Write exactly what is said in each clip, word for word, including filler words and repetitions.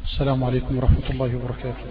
السلام عليكم ورحمة الله وبركاته.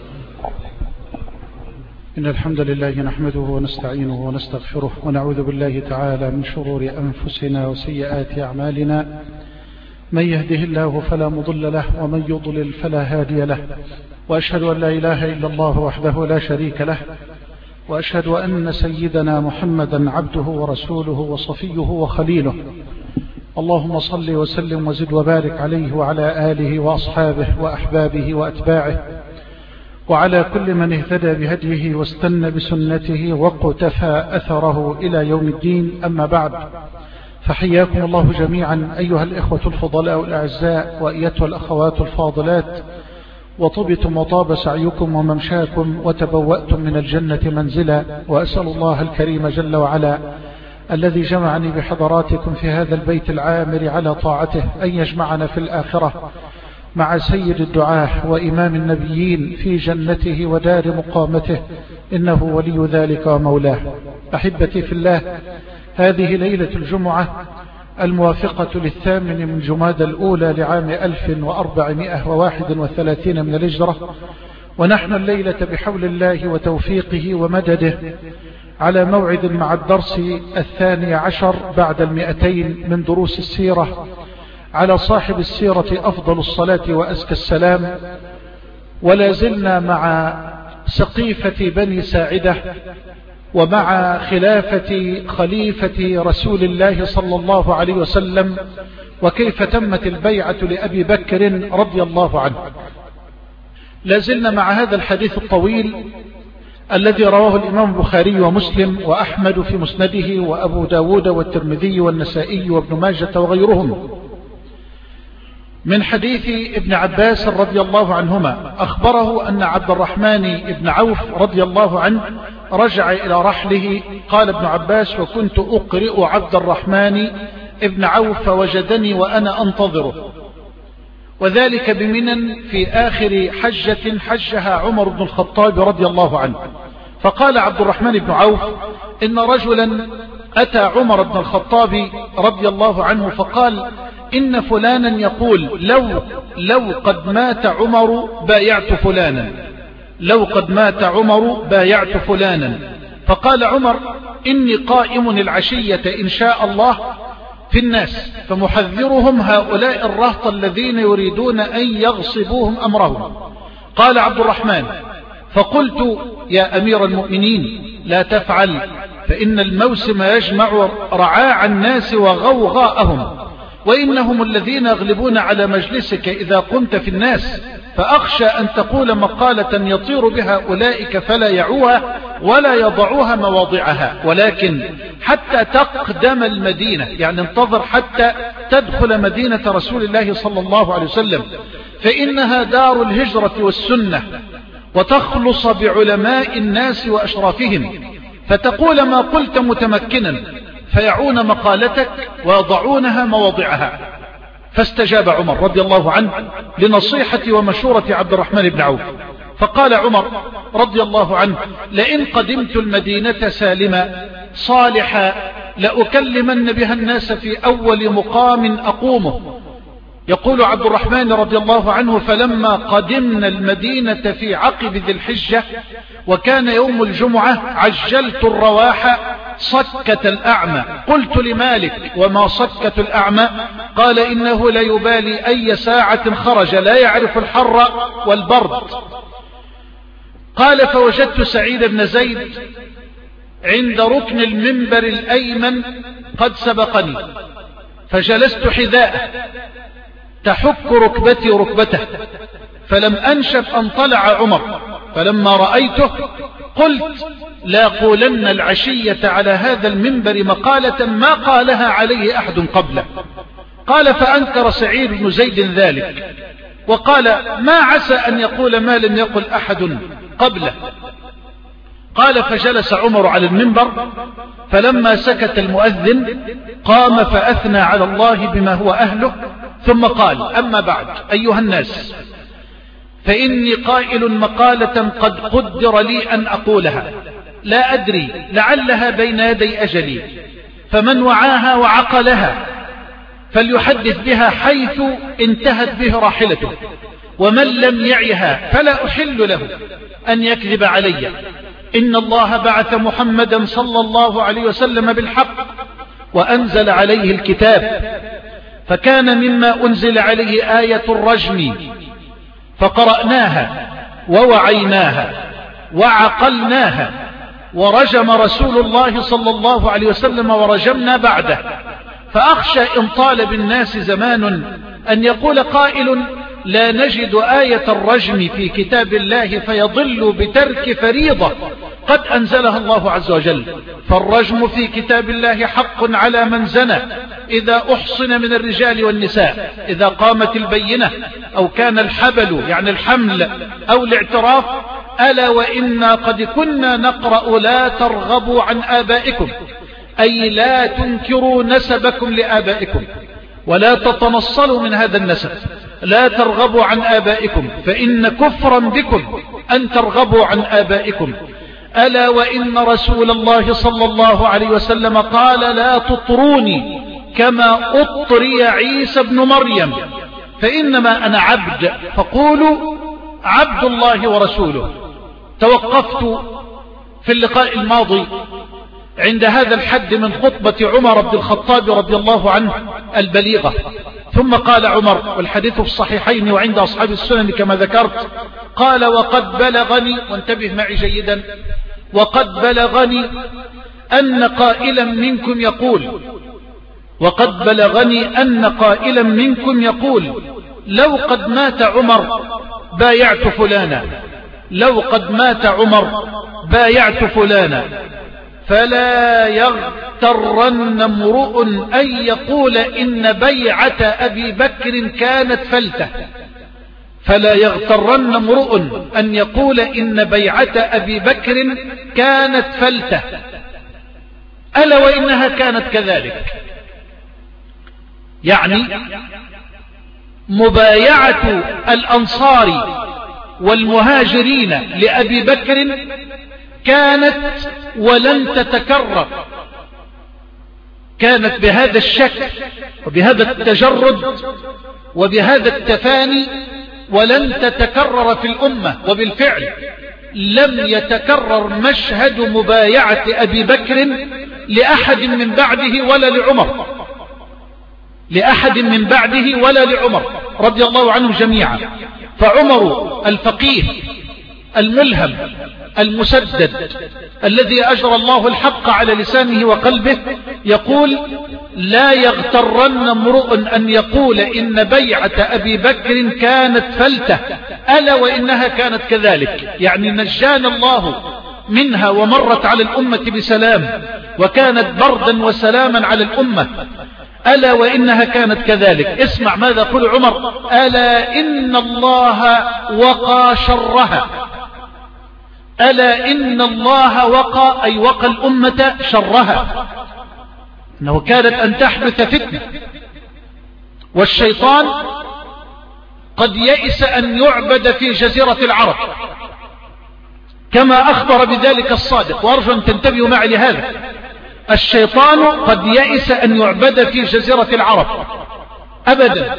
إن الحمد لله نحمده ونستعينه ونستغفره ونعوذ بالله تعالى من شرور أنفسنا وسيئات أعمالنا. من يهده الله فلا مضل له ومن يضلل فلا هادي له، وأشهد أن لا إله إلا الله وحده لا شريك له، وأشهد أن سيدنا محمدا عبده ورسوله وصفيه وخليله. اللهم صل وسلم وزد وبارك عليه وعلى آله وأصحابه وأحبابه وأتباعه وعلى كل من اهتدى بهديه واستنى بسنته واقتفى أثره إلى يوم الدين. أما بعد، فحياكم الله جميعا أيها الإخوة الفضلاء الأعزاء وأيتها الأخوات الفاضلات، وطبتم وطاب سعيكم وممشاكم وتبوأتم من الجنة منزلا. وأسأل الله الكريم جل وعلا الذي جمعني بحضراتكم في هذا البيت العامر على طاعته أن يجمعنا في الآخرة مع سيد الدعاة وإمام النبيين في جنته ودار مقامته، إنه ولي ذلك ومولاه. أحبتي في الله، هذه ليلة الجمعة الموافقة للثامن من جمادى الأولى لعام ألف وأربعمائة وواحد وثلاثين من الهجرة، ونحن الليلة بحول الله وتوفيقه ومدده على موعد مع الدرس الثاني عشر بعد المئتين من دروس السيرة على صاحب السيرة أفضل الصلاة وأزكى السلام. ولا زلنا مع سقيفة بني ساعدة ومع خلافة خليفة رسول الله صلى الله عليه وسلم، وكيف تمت البيعة لأبي بكر رضي الله عنه. لا زلنا مع هذا الحديث الطويل الذي رواه الإمام البخاري ومسلم وأحمد في مسنده وأبو داود والترمذي والنسائي وابن ماجة وغيرهم، من حديث ابن عباس رضي الله عنهما. أخبره أن عبد الرحمن بن عوف رضي الله عنه رجع إلى رحله. قال ابن عباس: وكنت أقرئ عبد الرحمن بن عوف فوجدني وأنا أنتظره، وذلك بمنن في آخر حجة حجها عمر بن الخطاب رضي الله عنه. فقال عبد الرحمن بن عوف: إن رجلا أتى عمر بن الخطاب رضي الله عنه فقال: إن فلانا يقول لو, لو قد مات عمر بايعت فلانا، لو قد مات عمر بايعت فلانا. فقال عمر: إني قائم العشية إن شاء الله في الناس فمحذرهم هؤلاء الرهط الذين يريدون أن يغصبوهم أمرهم. قال عبد الرحمن: فقلت: يا أمير المؤمنين لا تفعل، فإن الموسم يجمع رعاع الناس وغوغاءهم، وإنهم الذين يغلبون على مجلسك إذا قمت في الناس، فأخشى أن تقول مقالة يطير بها أولئك فلا يعوها ولا يضعوها مواضعها، ولكن حتى تقدم المدينة، يعني انتظر حتى تدخل مدينة رسول الله صلى الله عليه وسلم، فإنها دار الهجرة والسنة، وتخلص بعلماء الناس وأشرافهم، فتقول ما قلت متمكنا، فيعون مقالتك ويضعونها مواضعها. فاستجاب عمر رضي الله عنه لنصيحة ومشورة عبد الرحمن بن عوف. فقال عمر رضي الله عنه: لئن قدمت المدينة سالما صالحا لأكلمن بها الناس في أول مقام أقومه. يقول عبد الرحمن رضي الله عنه: فلما قدمنا المدينة في عقب ذي الحجة وكان يوم الجمعة عجلت الرواح صكة الأعمى. قلت لمالك: وما صكة الأعمى؟ قال: إنه لا يبالي أي ساعة خرج، لا يعرف الحر والبرد. قال: فوجدت سعيد بن زيد عند ركن المنبر الأيمن قد سبقني، فجلست حذاءه تحك ركبتي ركبته، فلم أنشف أن طلع عمر، فلما رأيته قلت: لا قولن العشية على هذا المنبر مقالة ما قالها عليه أحد قبله. قال: فأنكر سعيد بن زيد ذلك وقال: ما عسى أن يقول ما لم يقل أحد قبله. قال: فجلس عمر على المنبر، فلما سكت المؤذن قام فأثنى على الله بما هو أهله، ثم قال: أما بعد أيها الناس، فإني قائل مقالة قد قدر لي أن أقولها، لا أدري لعلها بين يدي أجلي، فمن وعاها وعقلها فليحدث بها حيث انتهت به راحلته، ومن لم يعها فلا أحل له أن يكذب علي. إن الله بعث محمدا صلى الله عليه وسلم بالحق وأنزل عليه الكتاب، فكان مما أنزل عليه آية الرجم، فقرأناها ووعيناها وعقلناها، ورجم رسول الله صلى الله عليه وسلم ورجمنا بعده. فأخشى إن طال بالناس زمان أن يقول قائل لا نجد آية الرجم في كتاب الله فيضل بترك فريضة قد أنزلها الله عز وجل. فالرجم في كتاب الله حق على من زنى إذا أحصن من الرجال والنساء، إذا قامت البينة أو كان الحبل يعني الحمل أو الاعتراف. ألا وإنا قد كنا نقرأ لا ترغبوا عن آبائكم، أي لا تنكروا نسبكم لآبائكم ولا تتنصلوا من هذا النسب، لا ترغبوا عن آبائكم فإن كفرا بكم أن ترغبوا عن آبائكم. ألا وإن رسول الله صلى الله عليه وسلم قال لا تطروني كما أطري عيسى بن مريم، فإنما أنا عبد فقولوا عبد الله ورسوله. توقفت في اللقاء الماضي عند هذا الحد من خطبة عمر بن الخطاب رضي الله عنه البليغة. ثم قال عمر، والحديث في الصحيحين وعند أصحاب السنن كما ذكرت، قال وقد بلغني، وانتبه معي جيدا، وقد بلغني أن قائلا منكم يقول وقد بلغني أن قائلا منكم يقول لو قد مات عمر بايعت فلانا، لو قد مات عمر بايعت فلانا. فلا يغترن امرؤ أن يقول إن بيعة أبي بكر كانت فلتة، فلا يغترن امرؤ أن يقول إن بيعة أبي بكر كانت فلتة، ألا وإنها كانت كذلك. يعني مبايعة الأنصار والمهاجرين لأبي بكر كانت ولن تتكرر، كانت بهذا الشكل وبهذا التجرد وبهذا التفاني، ولن تتكرر في الأمة. وبالفعل لم يتكرر مشهد مبايعة أبي بكر لأحد من بعده ولا لعمر، لأحد من بعده ولا لعمر رضي الله عنهم جميعا. فعمر الفقيه الملهم المسدد الذي أجرى الله الحق على لسانه وقلبه يقول لا يغترن امرؤ أن يقول إن بيعة أبي بكر كانت فلتة، ألا وإنها كانت كذلك. يعني نجانا الله منها ومرت على الأمة بسلام، وكانت بردا وسلاما على الأمة، ألا وإنها كانت كذلك. اسمع ماذا يقول عمر، ألا إن الله وقى شرها، ألا إن الله وقى أي وقى الأمة شرها، أنه كانت أن تحدث فتنة، والشيطان قد يئس أن يعبد في جزيرة العرب كما أخبر بذلك الصادق، وأرجو أن تنتبهوا معي لهذا. الشيطان قد يئس أن يعبد في جزيرة العرب أبدا،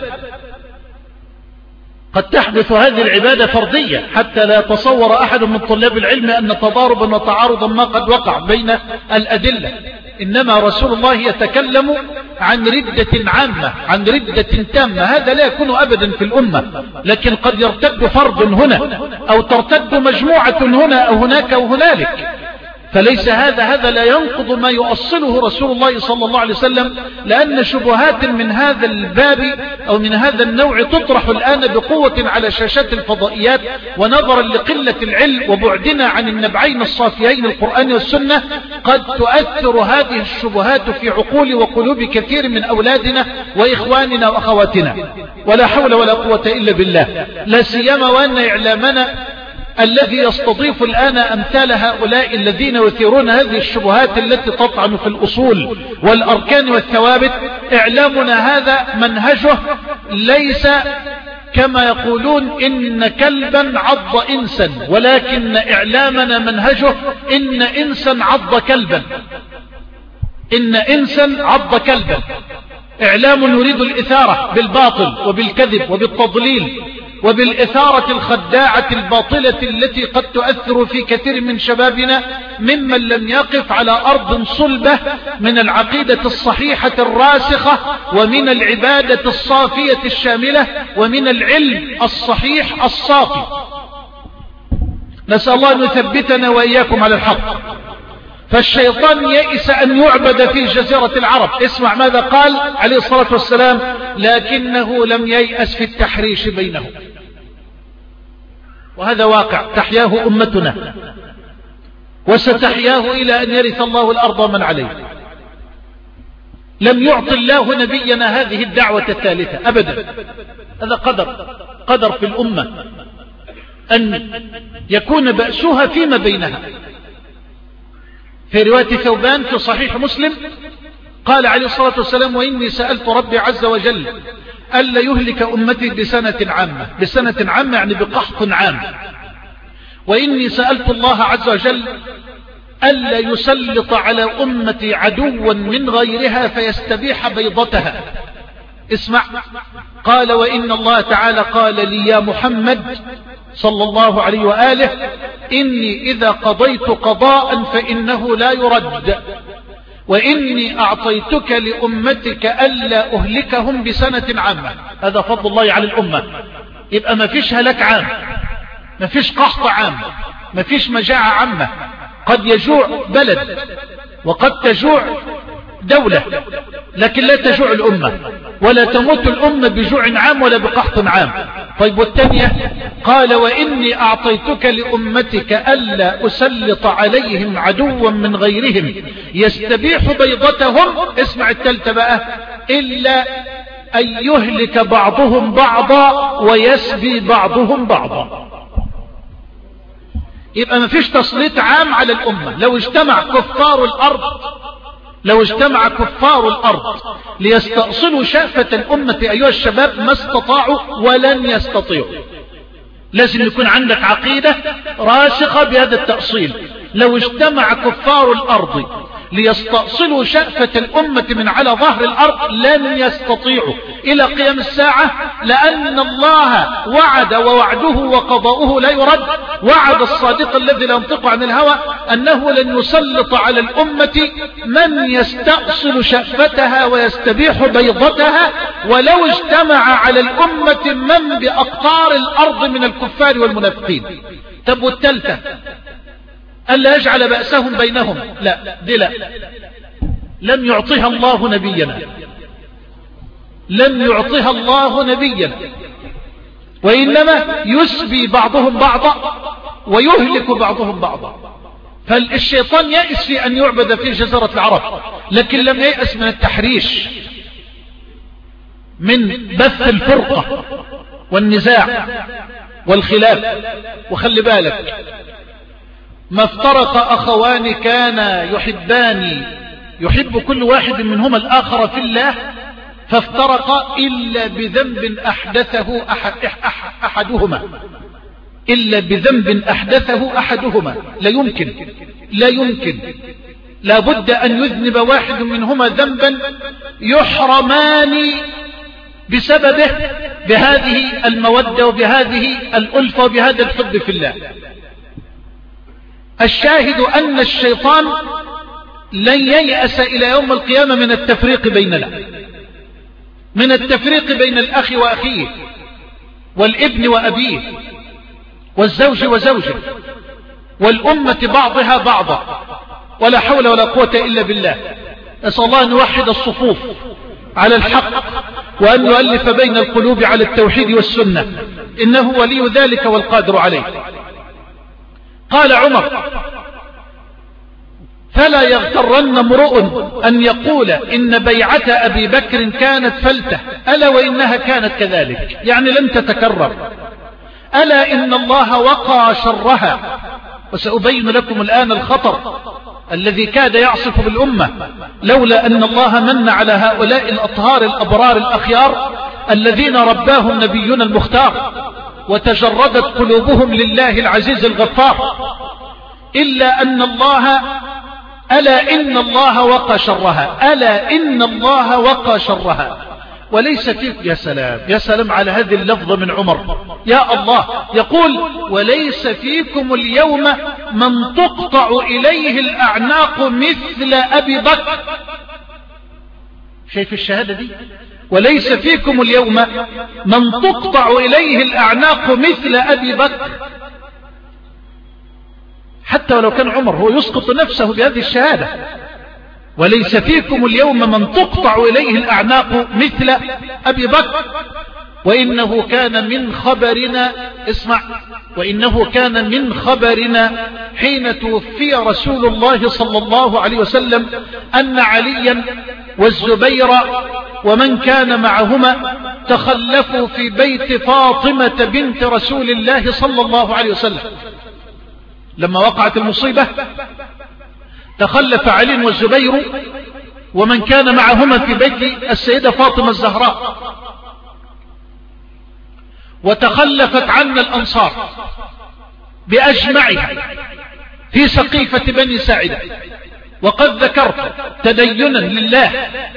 قد تحدث هذه العبادة فردية حتى لا يتصور أحد من طلاب العلم أن تضاربا وتعارضا ما قد وقع بين الأدلة. إنما رسول الله يتكلم عن ردة عامة، عن ردة تامة، هذا لا يكون أبدا في الأمة، لكن قد يرتد فرد هنا أو ترتد مجموعة هنا أو هناك أو هنالك، فليس هذا هذا لا ينقض ما يؤصله رسول الله صلى الله عليه وسلم، لأن شبهات من هذا الباب أو من هذا النوع تطرح الآن بقوة على شاشات الفضائيات، ونظرا لقلة العلم وبعدنا عن النبعين الصافيين القرآن والسنة قد تؤثر هذه الشبهات في عقول وقلوب كثير من أولادنا وإخواننا وأخواتنا، ولا حول ولا قوة إلا بالله. لا سيما وأن إعلامنا الذي يستضيف الآن أمثال هؤلاء الذين يثيرون هذه الشبهات التي تطعن في الأصول والأركان والثوابت، إعلامنا هذا منهجه ليس كما يقولون إن كلبا عض إنسا، ولكن إعلامنا منهجه إن إنسا عض كلبا، إن إنسا عض كلبا. إعلام يريد الإثارة بالباطل وبالكذب وبالتضليل وبالإثارة الخداعة الباطلة التي قد تؤثر في كثير من شبابنا ممن لم يقف على أرض صلبة من العقيدة الصحيحة الراسخة ومن العبادة الصافية الشاملة ومن العلم الصحيح الصافي. نسأل الله أن يثبتنا وإياكم على الحق. فالشيطان يئس أن يعبد في جزيرة العرب. اسمع ماذا قال عليه الصلاة والسلام: لكنه لم ييأس في التحريش بينهم. وهذا واقع تحياه أمتنا وستحياه إلى أن يرث الله الأرض ومن عليه. لم يعطي الله نبينا هذه الدعوة الثالثة أبدا. هذا قدر قدر في الأمة أن يكون بأسها فيما بينها. في رواية ثوبان في صحيح مسلم قال عليه الصلاة والسلام: وإني سألت ربي عز وجل ألا يهلك أمتي بسنة عامة. بسنة عامة يعني بقحط عام. وإني سألت الله عز وجل ألا يسلط على أمتي عدوا من غيرها فيستبيح بيضتها. اسمع، قال: وإن الله تعالى قال لي يا محمد صلى الله عليه وآله: إني إذا قضيت قضاء فإنه لا يرد، وإني أعطيتك لأمتك ألا أهلكهم بسنة عامة. هذا فضل الله على الأمة. يبقى ما فيش هلاك عام، ما فيش قحط عام، ما فيش مجاعة عامة. قد يجوع بلد وقد تجوع دولة، لكن لا تجوع الأمة ولا تموت الأمة بجوع عام ولا بقحط عام. طيب والثانية قال: وإني أعطيتك لأمتك ألا أسلط عليهم عدوا من غيرهم يستبيح بيضتهم. اسمع الثالثة بقى: إلا أن يهلك بعضهم بعضا ويسبي بعضهم بعضا. يبقى ما فيش تسليط عام على الأمة. لو اجتمع كفار الأرض لو اجتمع كفار الأرض ليستأصلوا شأفة الأمة أيها الشباب ما استطاعوا ولن يستطيعوا. لازم يكون عندك عقيدة راسخة بهذا التأصيل. لو اجتمع كفار الأرض ليستأصلوا شأفة الأمة من على ظهر الأرض لن يستطيعوا إلى قيام الساعة، لأن الله وعد ووعده وقضاؤه لا يرد. وعد الصادق الذي لا ينطق عن الهوى أنه لن يسلط على الأمة من يستأصل شأفتها ويستبيح بيضتها، ولو اجتمع على الأمة من بأقطار الأرض من الكفار والمنافقين. طب والثالثة ألا يجعل بأسهم بينهم؟ لا، دي لا، لم يعطيها الله نبينا، لم يعطيها الله نبينا، وإنما يسبي بعضهم بعضا ويهلك بعضهم بعضا. فالشيطان يأس في أن يعبد في جزيرة العرب، لكن لم يأس من التحريش، من بث الفرقة والنزاع والخلاف. وخلي بالك، ما افترق أخوان كان يحبان يحب كل واحد منهما الآخر في الله فافترقا إلا بذنب أحدثه أحد أحدهما إلا بذنب أحدثه أحدهما. لا يمكن لا يمكن لا بد أن يذنب واحد منهما ذنبا يحرمان بسببه بهذه المودة وبهذه الألفة وبهذا الحب في الله. الشاهد أن الشيطان لن ييأس إلى يوم القيامة من التفريق بيننا، من التفريق بين الأخ وأخيه والابن وأبيه والزوج وزوجه والأمة بعضها بعضا، ولا حول ولا قوة إلا بالله. نسأل الله أن يوحد الصفوف على الحق وأن يؤلف بين القلوب على التوحيد والسنة، إنه ولي ذلك والقادر عليه. قال عمر: فلا يغترن امرؤ أن يقول إن بيعة أبي بكر كانت فلتة، ألا وإنها كانت كذلك، يعني لم تتكرر. ألا إن الله وقى شرها. وسأبين لكم الآن الخطر الذي كاد يعصف بالأمة لولا أن الله من على هؤلاء الأطهار الأبرار الأخيار الذين رباهم نبينا المختار وتجردت قلوبهم لله العزيز الغفار. إلا أن الله ألا إن الله وقى شرها، ألا إن الله وقى شرها. وليس فيك، يا سلام يا سلام على هذه اللفظة من عمر، يا الله، يقول وليس فيكم اليوم من تقطع إليه الأعناق مثل أبي بكر. شايف الشهادة دي؟ وليس فيكم اليوم من تقطع إليه الأعناق مثل أبي بكر. حتى ولو كان عمر هو يسقط نفسه بهذه الشهادة. وليس فيكم اليوم من تقطع إليه الأعناق مثل أبي بكر. وإنه كان من خبرنا، اسمع، وإنه كان من خبرنا حين توفي رسول الله صلى الله عليه وسلم أن عليا والزبير ومن كان معهما تخلفوا في بيت فاطمة بنت رسول الله صلى الله عليه وسلم. لما وقعت المصيبة تخلف علي والزبير ومن كان معهما في بيت السيدة فاطمة الزهراء، وتخلفت عنا الأنصار بأجمعها في سقيفة بني ساعدة. وقد ذكرت تدينا لله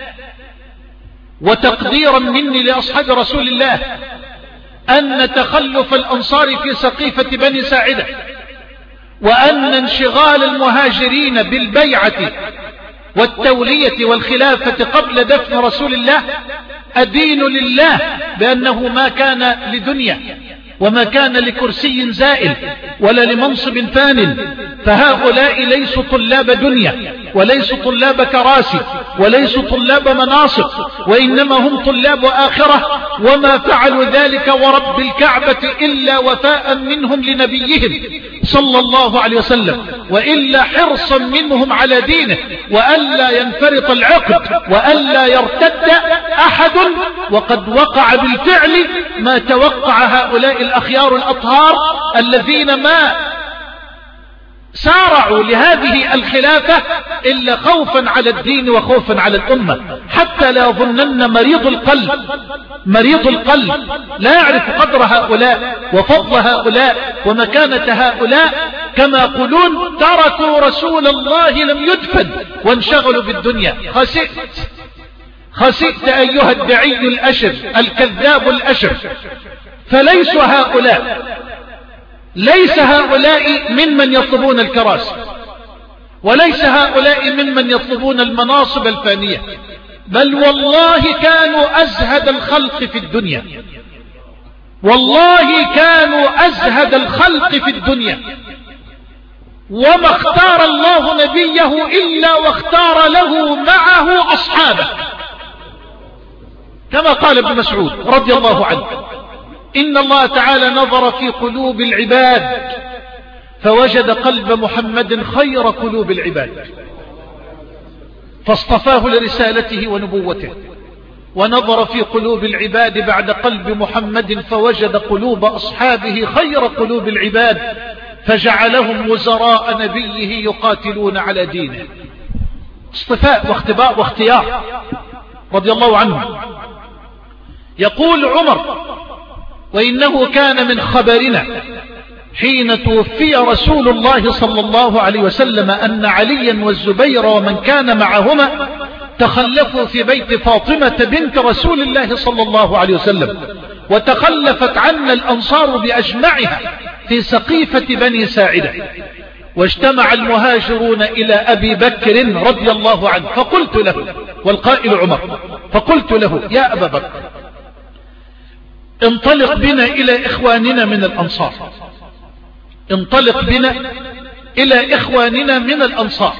وتقديرا مني لأصحاب رسول الله أن تخلف الأنصار في سقيفة بني ساعدة وأن انشغال المهاجرين بالبيعة والتولية والخلافة قبل دفن رسول الله أدين لله بأنه ما كان لدنيا وما كان لكرسي زائل ولا لمنصب فان. فهؤلاء ليسوا طلاب دنيا وليسوا طلاب كراسي وليسوا طلاب مناصب، وإنما هم طلاب آخرة. وما فعلوا ذلك ورب الكعبة إلا وفاء منهم لنبيهم صلى الله عليه وسلم، وإلا حرصا منهم على دينه وألا ينفرط العقد وألا يرتد أحد. وقد وقع بالفعل ما توقع هؤلاء الأخيار الأطهار الذين ما سارعوا لهذه الخلافة إلا خوفا على الدين وخوفا على الأمة. حتى لا يظنن مريض القلب مريض القلب لا يعرف قدر هؤلاء وفضل هؤلاء ومكانة هؤلاء كما يقولون تركوا رسول الله لم يدفن وانشغلوا بالدنيا. خسئت خسئت أيها الدعي الأشر الكذاب الأشر. فليس هؤلاء ليس هؤلاء ممن يطلبون الكراسي، وليس هؤلاء ممن يطلبون المناصب الفانية، بل والله كانوا أزهد الخلق في الدنيا، والله كانوا أزهد الخلق في الدنيا. وما اختار الله نبيه إلا واختار له معه أصحابه، كما قال ابن مسعود رضي الله عنه: إن الله تعالى نظر في قلوب العباد فوجد قلب محمد خير قلوب العباد فاصطفاه لرسالته ونبوته، ونظر في قلوب العباد بعد قلب محمد فوجد قلوب أصحابه خير قلوب العباد فجعلهم وزراء نبيه يقاتلون على دينه. اصطفاء واختباء واختيار رضي الله عنه. يقول عمر: وإنه كان من خبرنا حين توفي رسول الله صلى الله عليه وسلم أن عليا والزبير ومن كان معهما تخلفوا في بيت فاطمة بنت رسول الله صلى الله عليه وسلم، وتخلفت عنا الأنصار بأجمعها في سقيفة بني ساعدة، واجتمع المهاجرون إلى أبي بكر رضي الله عنه فقلت له، والقائل عمر، فقلت له: يا أبا بكر، انطلق بنا إلى إخواننا من الأنصار، انطلق بنا إلى إخواننا من الأنصار.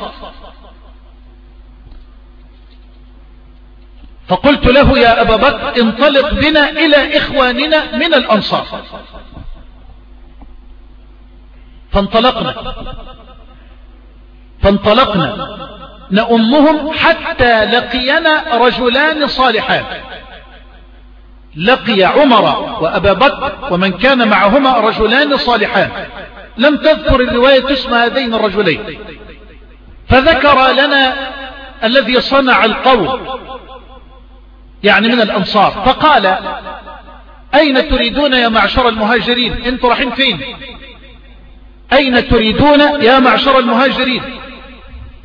فقلت له: يا أبا بكر، انطلق بنا إلى إخواننا من الأنصار. فانطلقنا فانطلقنا نأمهم حتى لقينا رجلان صالحان. لقي عمر وأبا بكر ومن كان معهما رجلان صالحان، لم تذكر الرواية اسم هذين الرجلين، فذكر لنا الذي صنع القول يعني من الأنصار، فقال: أين تريدون يا معشر المهاجرين؟ انتوا رايحين فين؟ أين تريدون يا معشر المهاجرين؟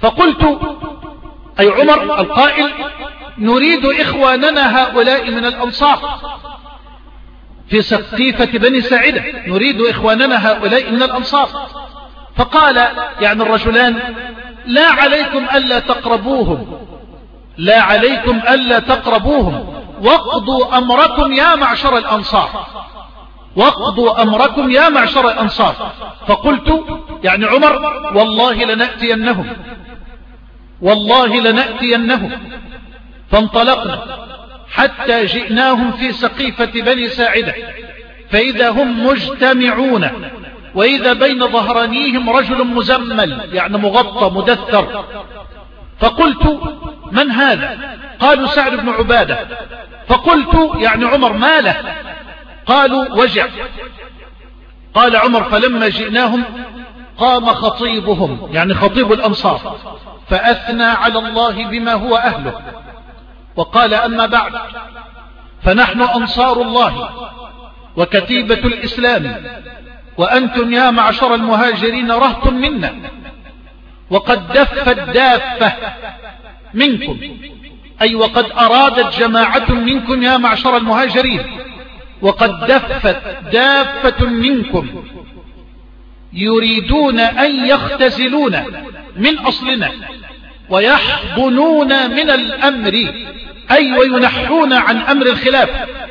فقلت أي عمر القائل نريد إخواننا هؤلاء من الأنصار في سقيفة بني ساعدة، نريد إخواننا هؤلاء من الأنصار. فقال يعني الرجلان لا عليكم ألا تقربوهم، لا عليكم ألا تقربوهم، واقضوا أمركم يا معشر الأنصار، واقضوا أمركم يا معشر الأنصار. فقلت يعني عمر والله لنأتينهم، والله لنأتينهم. فانطلقنا حتى جئناهم في سقيفة بني ساعدة، فإذا هم مجتمعون، وإذا بين ظهرانيهم رجل مزمل يعني مغطى مدثر. فقلت من هذا؟ قالوا سعد بن عبادة. فقلت يعني عمر ما له؟ قالوا وجع. قال عمر فلما جئناهم قام خطيبهم يعني خطيب الأنصار فأثنى على الله بما هو أهله، وقال أما بعد فنحن أنصار الله وكتيبة الإسلام، وأنتم يا معشر المهاجرين رهط منا، وقد دفت دافة منكم، أي وقد أرادت جماعة منكم يا معشر المهاجرين، وقد دفت دافة منكم يريدون أن يختزلون من أصلنا ويحضنون من الأمر، أي وينحون عن أمر الخلاف.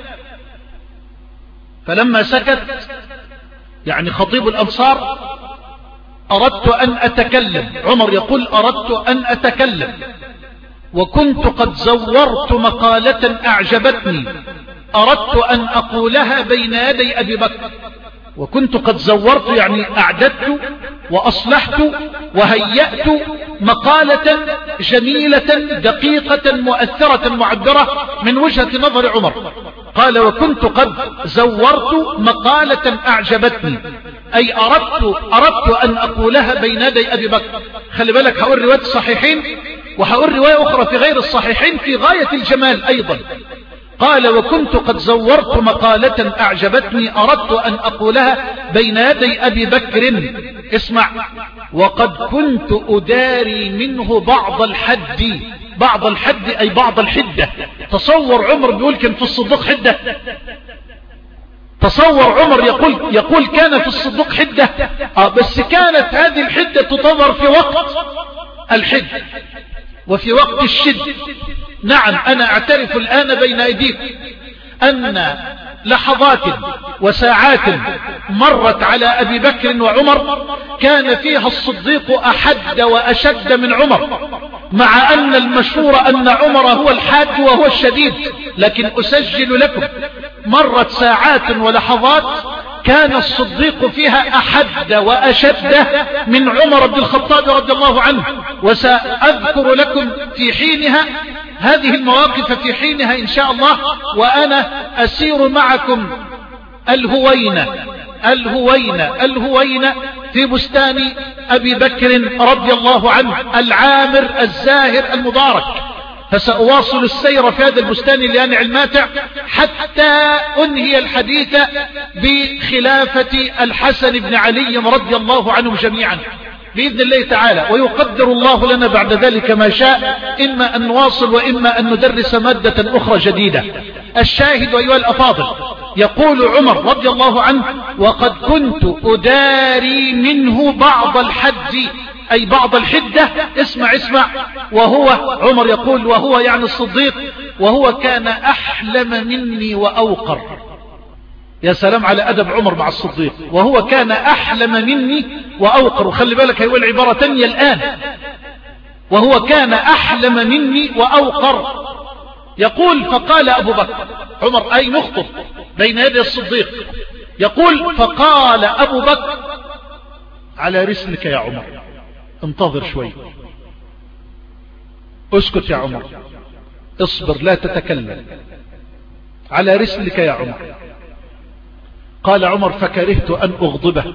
فلما سكت يعني خطيب الأنصار أردت أن أتكلم. عمر يقول أردت أن أتكلم، وكنت قد زورت مقالة أعجبتني أردت أن أقولها بين يدي أبي بكر، وكنت قد زورت يعني أعددت وأصلحت وهيأت مقالة جميلة دقيقة مؤثرة معبرة من وجهة نظر عمر. قال وكنت قد زورت مقالة أعجبتني، أي أردت, أردت أن أقولها بين يدي أبي بكر. خلي بالك هقول رواية الصحيحين وهقول رواية أخرى في غير الصحيحين في غاية الجمال أيضا. قال وكنت قد زورت مقالة أعجبتني أردت أن أقولها بين يدي أبي بكر، اسمع، وقد كنت أداري منه بعض الحد. بعض الحد أي بعض الحدة. تصور عمر بيقول كان في الصديق حدة، تصور عمر يقول, يقول كان في الصديق حدة. آه بس كانت هذه الحدة تظهر في وقت الحد وفي وقت الشد. نعم أنا أعترف الآن بين أيديكم أن لحظات وساعات مرت على أبي بكر وعمر كان فيها الصديق أحد وأشد من عمر، مع أن المشهور أن عمر هو الحاد وهو الشديد، لكن أسجل لكم مرت ساعات ولحظات كان الصديق فيها أحد وأشد من عمر بن الخطاب رضي الله عنه. وسأذكر لكم في حينها هذه المواقف في حينها إن شاء الله، وأنا أسير معكم الهوينة الهوينة الهوينة في بستان أبي بكر رضي الله عنه العامر الزاهر المبارك. فسأواصل السير في هذا البستان اليانع الماتع حتى أنهي الحديث بخلافة الحسن بن علي رضي الله عنهم جميعا بإذن الله تعالى، ويقدر الله لنا بعد ذلك ما شاء، إما أن نواصل وإما أن ندرس مادة أخرى جديدة. الشاهد أيها الأفاضل يقول عمر رضي الله عنه وقد كنت أداري منه بعض الحد أي بعض الحدة. اسمع اسمع وهو عمر يقول وهو يعني الصديق وهو كان أحلم مني وأوقر. يا سلام على أدب عمر مع الصديق، وهو كان أحلم مني وأوقر. وخلي بالك هيقول عبارة تانية الآن، وهو كان أحلم مني وأوقر. يقول فقال أبو بكر، عمر أي مخطب بين يدي الصديق، يقول فقال أبو بكر على رسلك يا عمر، انتظر شوي، اسكت يا عمر، اصبر لا تتكلم، على رسلك يا عمر. قال عمر فكرهت أن أغضبه،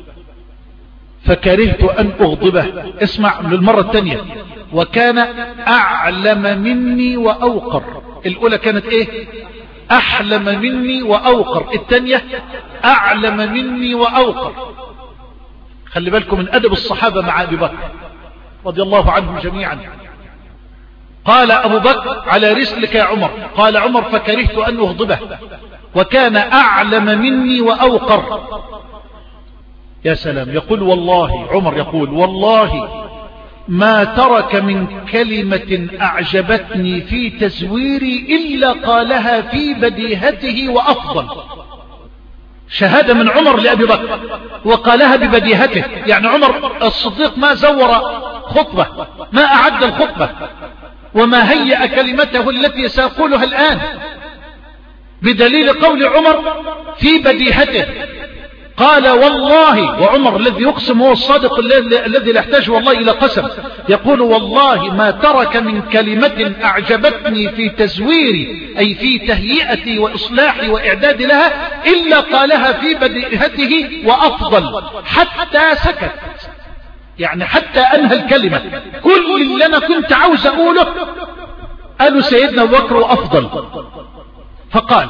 فكرهت أن أغضبه. اسمع للمرة الثانية، وكان أعلم مني وأوقر. الأولى كانت إيه؟ أحلم مني وأوقر، الثانية أعلم مني وأوقر. خلي بالكم من أدب الصحابة مع أبي بكر. رضي الله عنهم جميعا. قال أبو بكر: على رسلك يا عمر. قال عمر: فكرهت أن أغضبه، وكان أعلم مني وأوقر. يا سلام. يقول والله، عمر يقول والله ما ترك من كلمة أعجبتني في تزويري إلا قالها في بديهته وأفضل. شهادة من عمر لأبي بكر وقالها ببديهته. يعني عمر الصديق ما زور خطبة، ما أعد الخطبة، وما هيأ كلمته التي سأقولها الآن، بدليل قول عمر في بديهته. قال والله، وعمر الذي يقسم هو الصادق الذي لا يحتاج والله إلى قسم، يقول والله ما ترك من كلمة أعجبتني في تزويري، أي في تهيئتي وإصلاحي وإعدادي لها، إلا قالها في بديهته وأفضل، حتى سكت. يعني حتى أنهى الكلمة، كل اللي أنا كنت عاوز أقوله قالوا سيدنا أبو بكر وأفضل. فقال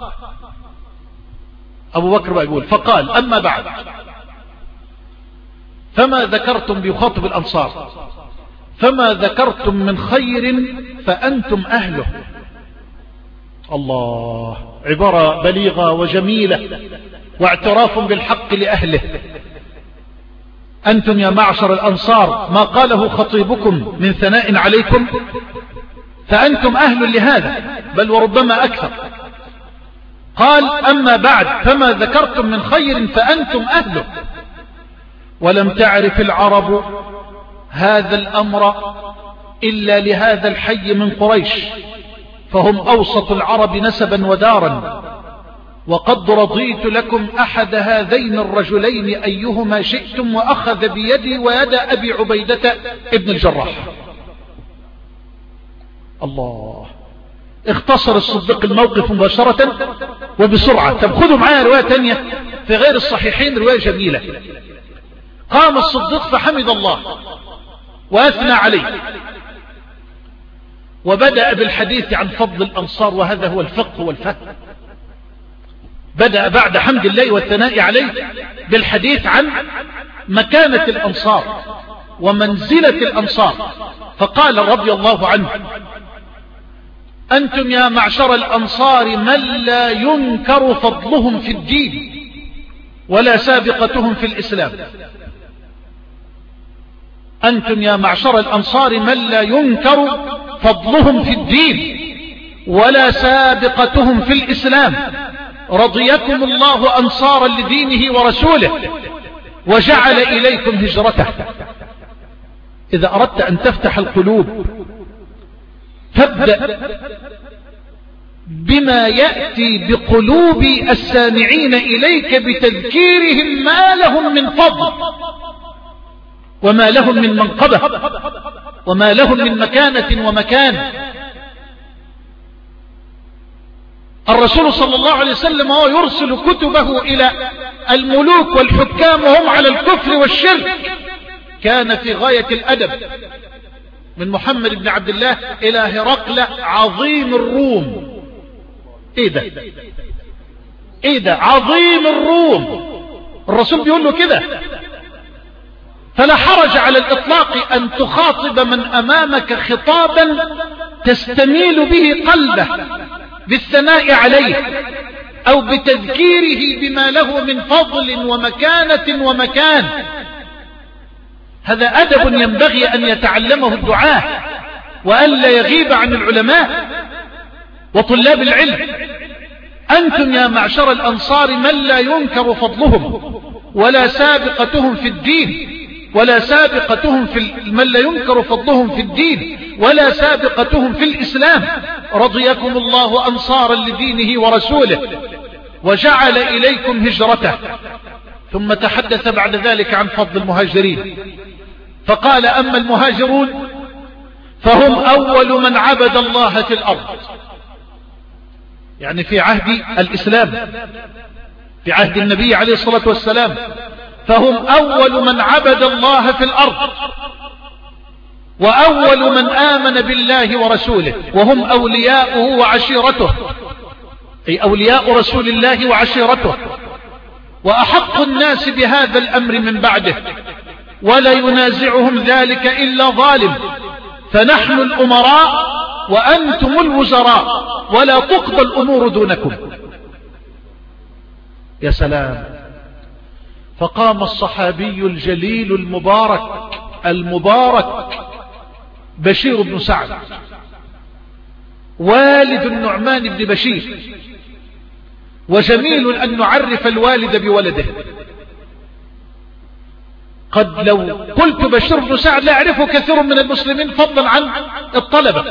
أبو بكر بقى يقول: فقال أما بعد فما ذكرتم، بيخاطب الأنصار، فما ذكرتم من خير فأنتم أهله. الله، عبارة بليغة وجميلة، واعتراف بالحق لأهله. أنتم يا معشر الأنصار ما قاله خطيبكم من ثناء عليكم، فأنتم أهل لهذا، بل وربما أكثر. قال: أما بعد فما ذكرتم من خير فأنتم أهله. ولم تعرف العرب هذا الأمر إلا لهذا الحي من قريش، فهم أوسط العرب نسبا ودارا، وقد رضيت لكم أحد هذين الرجلين أيهما شئتم، وأخذ بيدي ويد أبي عبيدة ابن الجراح. الله، اختصر الصديق الموقف مباشرة وبسرعة. طب خذوا معايا رواية تانية في غير الصحيحين، رواية جميلة. قام الصديق فحمد الله وأثنى عليه، وبدأ بالحديث عن فضل الأنصار، وهذا هو الفقه والفهم. بدأ بعد حمد الله والثناء عليه بالحديث عن مكانة الأنصار ومنزلة الأنصار. فقال رضي الله عنه: أنتم يا معشر الأنصار من لا ينكر فضلهم في الدين ولا سابقتهم في الإسلام. أنتم يا معشر الأنصار من لا ينكر فضلهم في الدين ولا سابقتهم في الإسلام، رضيكم الله أنصارا لدينه ورسوله، وجعل إليكم هجرته. إذا أردت أن تفتح القلوب فابدأ بما يأتي بقلوب السامعين إليك بتذكيرهم ما لهم من فضل، وما لهم من منقبة، وما لهم من مكانة ومكان. الرسول صلى الله عليه وسلم هو يرسل كتبه إلى الملوك والحكام وهم على الكفر والشرك، كان في غاية الأدب، من محمد بن عبد الله إلى هرقل عظيم الروم. ايه ده ايه ده عظيم الروم، الرسول بيقول له كده. فلا حرج على الإطلاق أن تخاطب من أمامك خطابا تستميل به قلبه بالثناء عليه أو بتذكيره بما له من فضل ومكانة ومكان. هذا أدب ينبغي أن يتعلمه الدعاة، وأن لا يغيب عن العلماء وطلاب العلم. أنتم يا معشر الأنصار من لا ينكر فضلهم ولا سابقتهم في الدين ولا سابقتهم في من لا ينكر فضلهم في الدين ولا سابقتهم في الإسلام، رضيكم الله أنصارا لدينه ورسوله، وجعل إليكم هجرته. ثم تحدث بعد ذلك عن فضل المهاجرين، فقال: أما المهاجرون فهم أول من عبد الله في الأرض، يعني في عهد الإسلام، في عهد النبي عليه الصلاة والسلام، فهم أول من عبد الله في الأرض، وأول من آمن بالله ورسوله، وهم أولياؤه وعشيرته، أي أولياء رسول الله وعشيرته، وأحق الناس بهذا الأمر من بعده، ولا ينازعهم ذلك إلا ظالم، فنحن الأمراء وأنتم الوزراء، ولا تقضى الأمور دونكم. يا سلام. فقام الصحابي الجليل المبارك المبارك بشير بن سعد والد النعمان بن بشير، وجميل أن نعرف الوالد بولده. قد لو قلت بشير بن سعد لا يعرفه كثير من المسلمين فضلا عن الطلبة،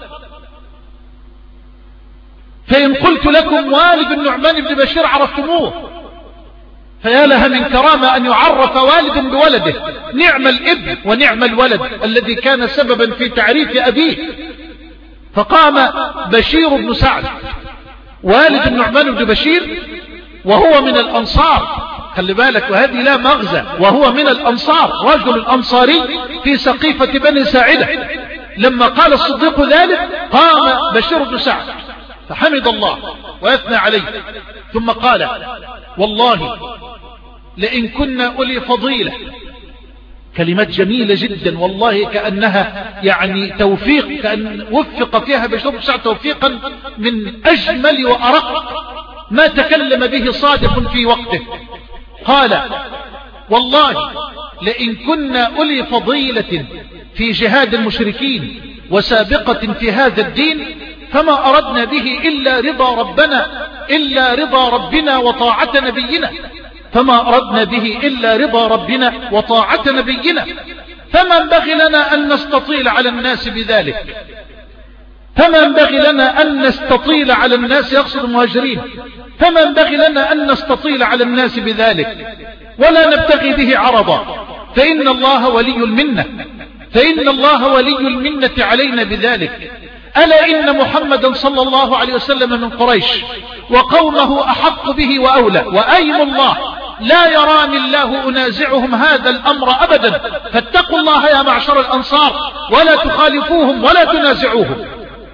فإن قلت لكم والد النعمان بن بشير عرفتموه، فيا لها من كرامة أن يعرف والد بولده. نعم الابن ونعم الولد الذي كان سببا في تعريف أبيه. فقام بشير بن سعد والد النعمان بن بشير وهو من الأنصار، خلي بالك، وهذه لا مغزى، وهو من الأنصار، رجل أنصاري في سقيفة بني ساعدة. لما قال الصديق ذلك قام بشير بن سعد فحمد الله وأثنى عليه، ثم قال: والله لئن كنا أولي فضيلة. كلمات جميلة جدا والله، كأنها يعني توفيق، كأن وفق فيها بشير بن سعد توفيقا من أجمل وأرق ما تكلم به صادق في وقته. قال: والله لئن كنا أولي فضيلة في جهاد المشركين وسابقة في هذا الدين فما أردنا به إلا رضا ربنا إلا رضا ربنا وطاعة نبينا فما أردنا به إلا رضا ربنا وطاعة نبينا فما ينبغي لنا أن نستطيل على الناس بذلك فما ينبغي لنا أن نستطيل على الناس، يقصد المهاجرين، فما ينبغي لنا أن نستطيل على الناس بذلك ولا نبتغي به عرضا، فإن الله ولي المنة فإن الله ولي المنة علينا بذلك. ألا إن محمدا صلى الله عليه وسلم من قريش وقومه أحق به وأولى، وأيم الله لا يراني الله أنازعهم هذا الأمر أبدا، فاتقوا الله يا معشر الأنصار ولا تخالفوهم ولا تنازعوهم.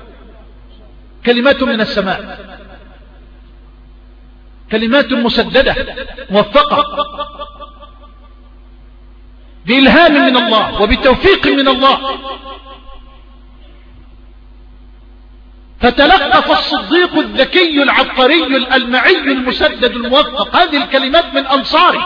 كلمات من السماء، كلمات مسددة موفقة بإلهام من الله وبتوفيق من الله. فتلقف الصديق الذكي العبقري الألمعي المسدد الموفق هذه الكلمات من أنصاري،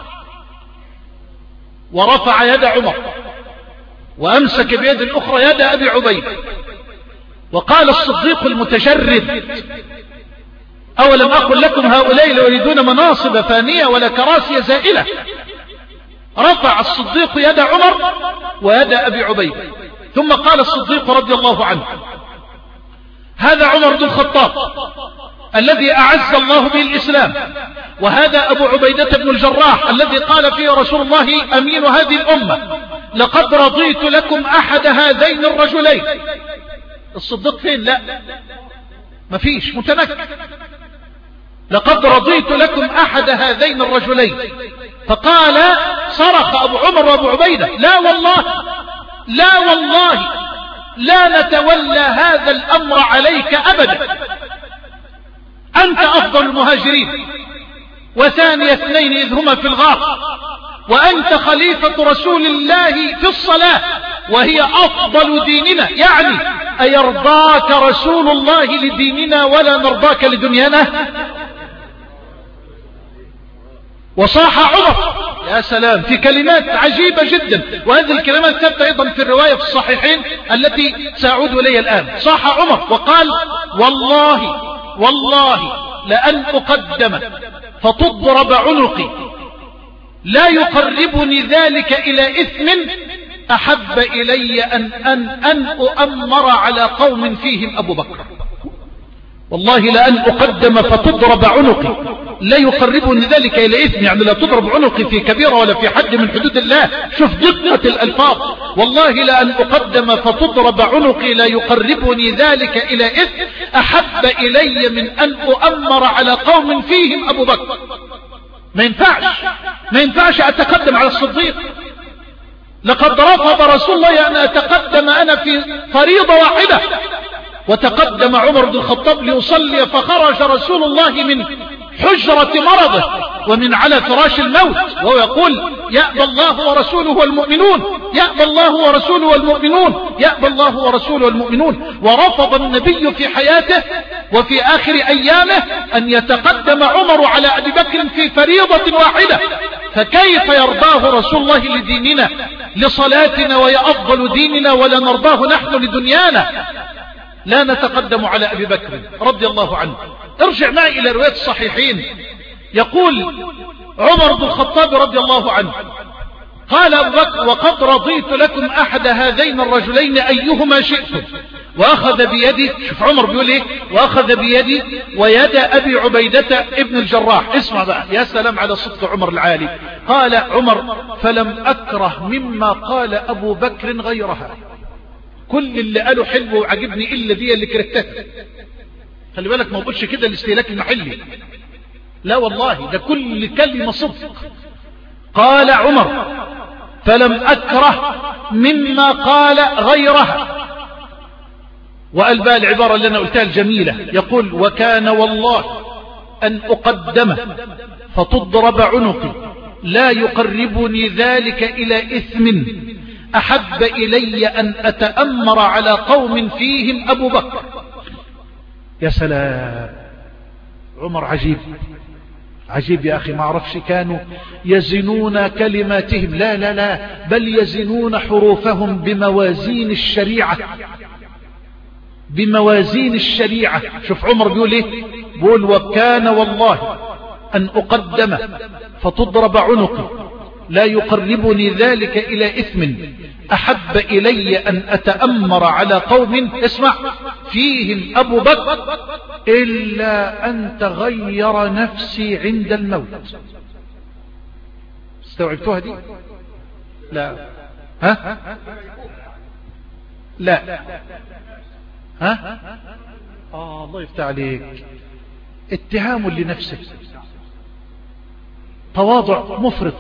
ورفع يد عمر وأمسك بيد الأخرى يد أبي عبيدة، وقال الصديق المتشرد: أولم أقل لكم هؤلاء لا يريدون مناصب فانية ولا كراسي زائلة. رفع الصديق يد عمر ويد أبي عبيدة، ثم قال الصديق رضي الله عنه: هذا عمر بن الخطاب الذي أعز الله به الإسلام، وهذا أبو عبيدة بن الجراح الذي قال فيه رسول الله أمين هذه الأمة: لقد رضيت لكم أحد هذين الرجلين. الصديق فين؟ لا مفيش، متنكر. لقد رضيت لكم أحد هذين الرجلين. فقال صرخ أبو عمر وأبو عبيدة: لا والله لا والله لا نتولى هذا الأمر عليك أبدا، أنت أفضل المهاجرين، وثاني اثنين إذ هما في الغار، وأنت خليفة رسول الله في الصلاة وهي أفضل ديننا، يعني أيرضاك رسول الله لديننا ولا نرضاك لدنيانا؟ وصاح عمر. يا سلام، في كلمات عجيبة جدا، وهذه الكلمات ثبت أيضا في الرواية في الصحيحين التي سأعود إليها الآن. صاح عمر وقال: والله والله لأن أقدم فتضرب عنقي لا يقربني ذلك إلى إثم أحب إلي أن, أن, أن أؤمر على قوم فيهم أبو بكر. والله لأن أقدم فتضرب عنقي لا يقربني ذلك إلى إثم، يعني لا تضرب عنقي في كبيرة ولا في حد من حدود الله. شوف دقة الألفاظ، والله لأن أقدم فتضرب عنقي لا يقربني ذلك إلى إثم أحب إلي من أن أؤمر على قوم فيهم أبو بكر. ما ينفعش ما ينفعش أتقدم على الصديق. لقد رفض رسول الله أن أتقدم أنا في فريضة واحدة، وتقدم عمر بن الخطاب ليصلي، فخرج رسول الله من حجرة مرضه ومن على فراش الموت وهو يقول: يأبى الله ورسوله والمؤمنون، يأبى الله ورسوله والمؤمنون، يأبى الله ورسوله والمؤمنون. ورفض النبي في حياته وفي آخر أيامه أن يتقدم عمر على أبي بكر في فريضة واحدة، فكيف يرضاه رسول الله لديننا لصلاتنا وهي أفضل ديننا ولا نرضاه نحن لدنيانا؟ لا نتقدم على أبي بكر رضي الله عنه. ارجع معي إلى رواية الصحيحين، يقول عمر بن الخطاب رضي الله عنه قال أبو بكر: وقد رضيت لكم أحد هذين الرجلين أيهما شئتم. وأخذ بيدي، شوف عمر بيقول إيه، وأخذ بيدي ويد أبي عبيدة ابن الجراح. اسمع بقى، يا سلام على صدق عمر العالي. قال عمر: فلم أكره مما قال أبو بكر غيرها. كل اللي قاله حلو وعجبني إلا دي اللي كرهتها. خلي بالك ما بقولش كده الاستهلاك المحلي، لا والله، ده كل كلمة صدق. قال عمر: فلم أكره مما قال غيرها. وقال بقى العبارة اللي أنا قلتها الجميلة، يقول: وكان والله أن أقدمه فتضرب عنقي لا يقربني ذلك إلى إثم أحب إلي أن أتأمر على قوم فيهم أبو بكر. يا سلام، عمر عجيب عجيب يا أخي. ما أعرفش كانوا يزنون كلماتهم، لا لا لا، بل يزنون حروفهم بموازين الشريعة، بموازين الشريعة. شوف عمر بيقول ايه، بيقول: وكان والله أن أقدم فتضرب عنقي لا يقربني ذلك إلى إثم أحب إلي أن أتأمر على قوم، اسمع، فيهم أبو بكر إلا أن تغير نفسي عند الموت. استوعبتوها دي؟ لا. ها؟ لا. ها؟ آه الله يفتح عليك. اتهام لنفسك، تواضع مفرط.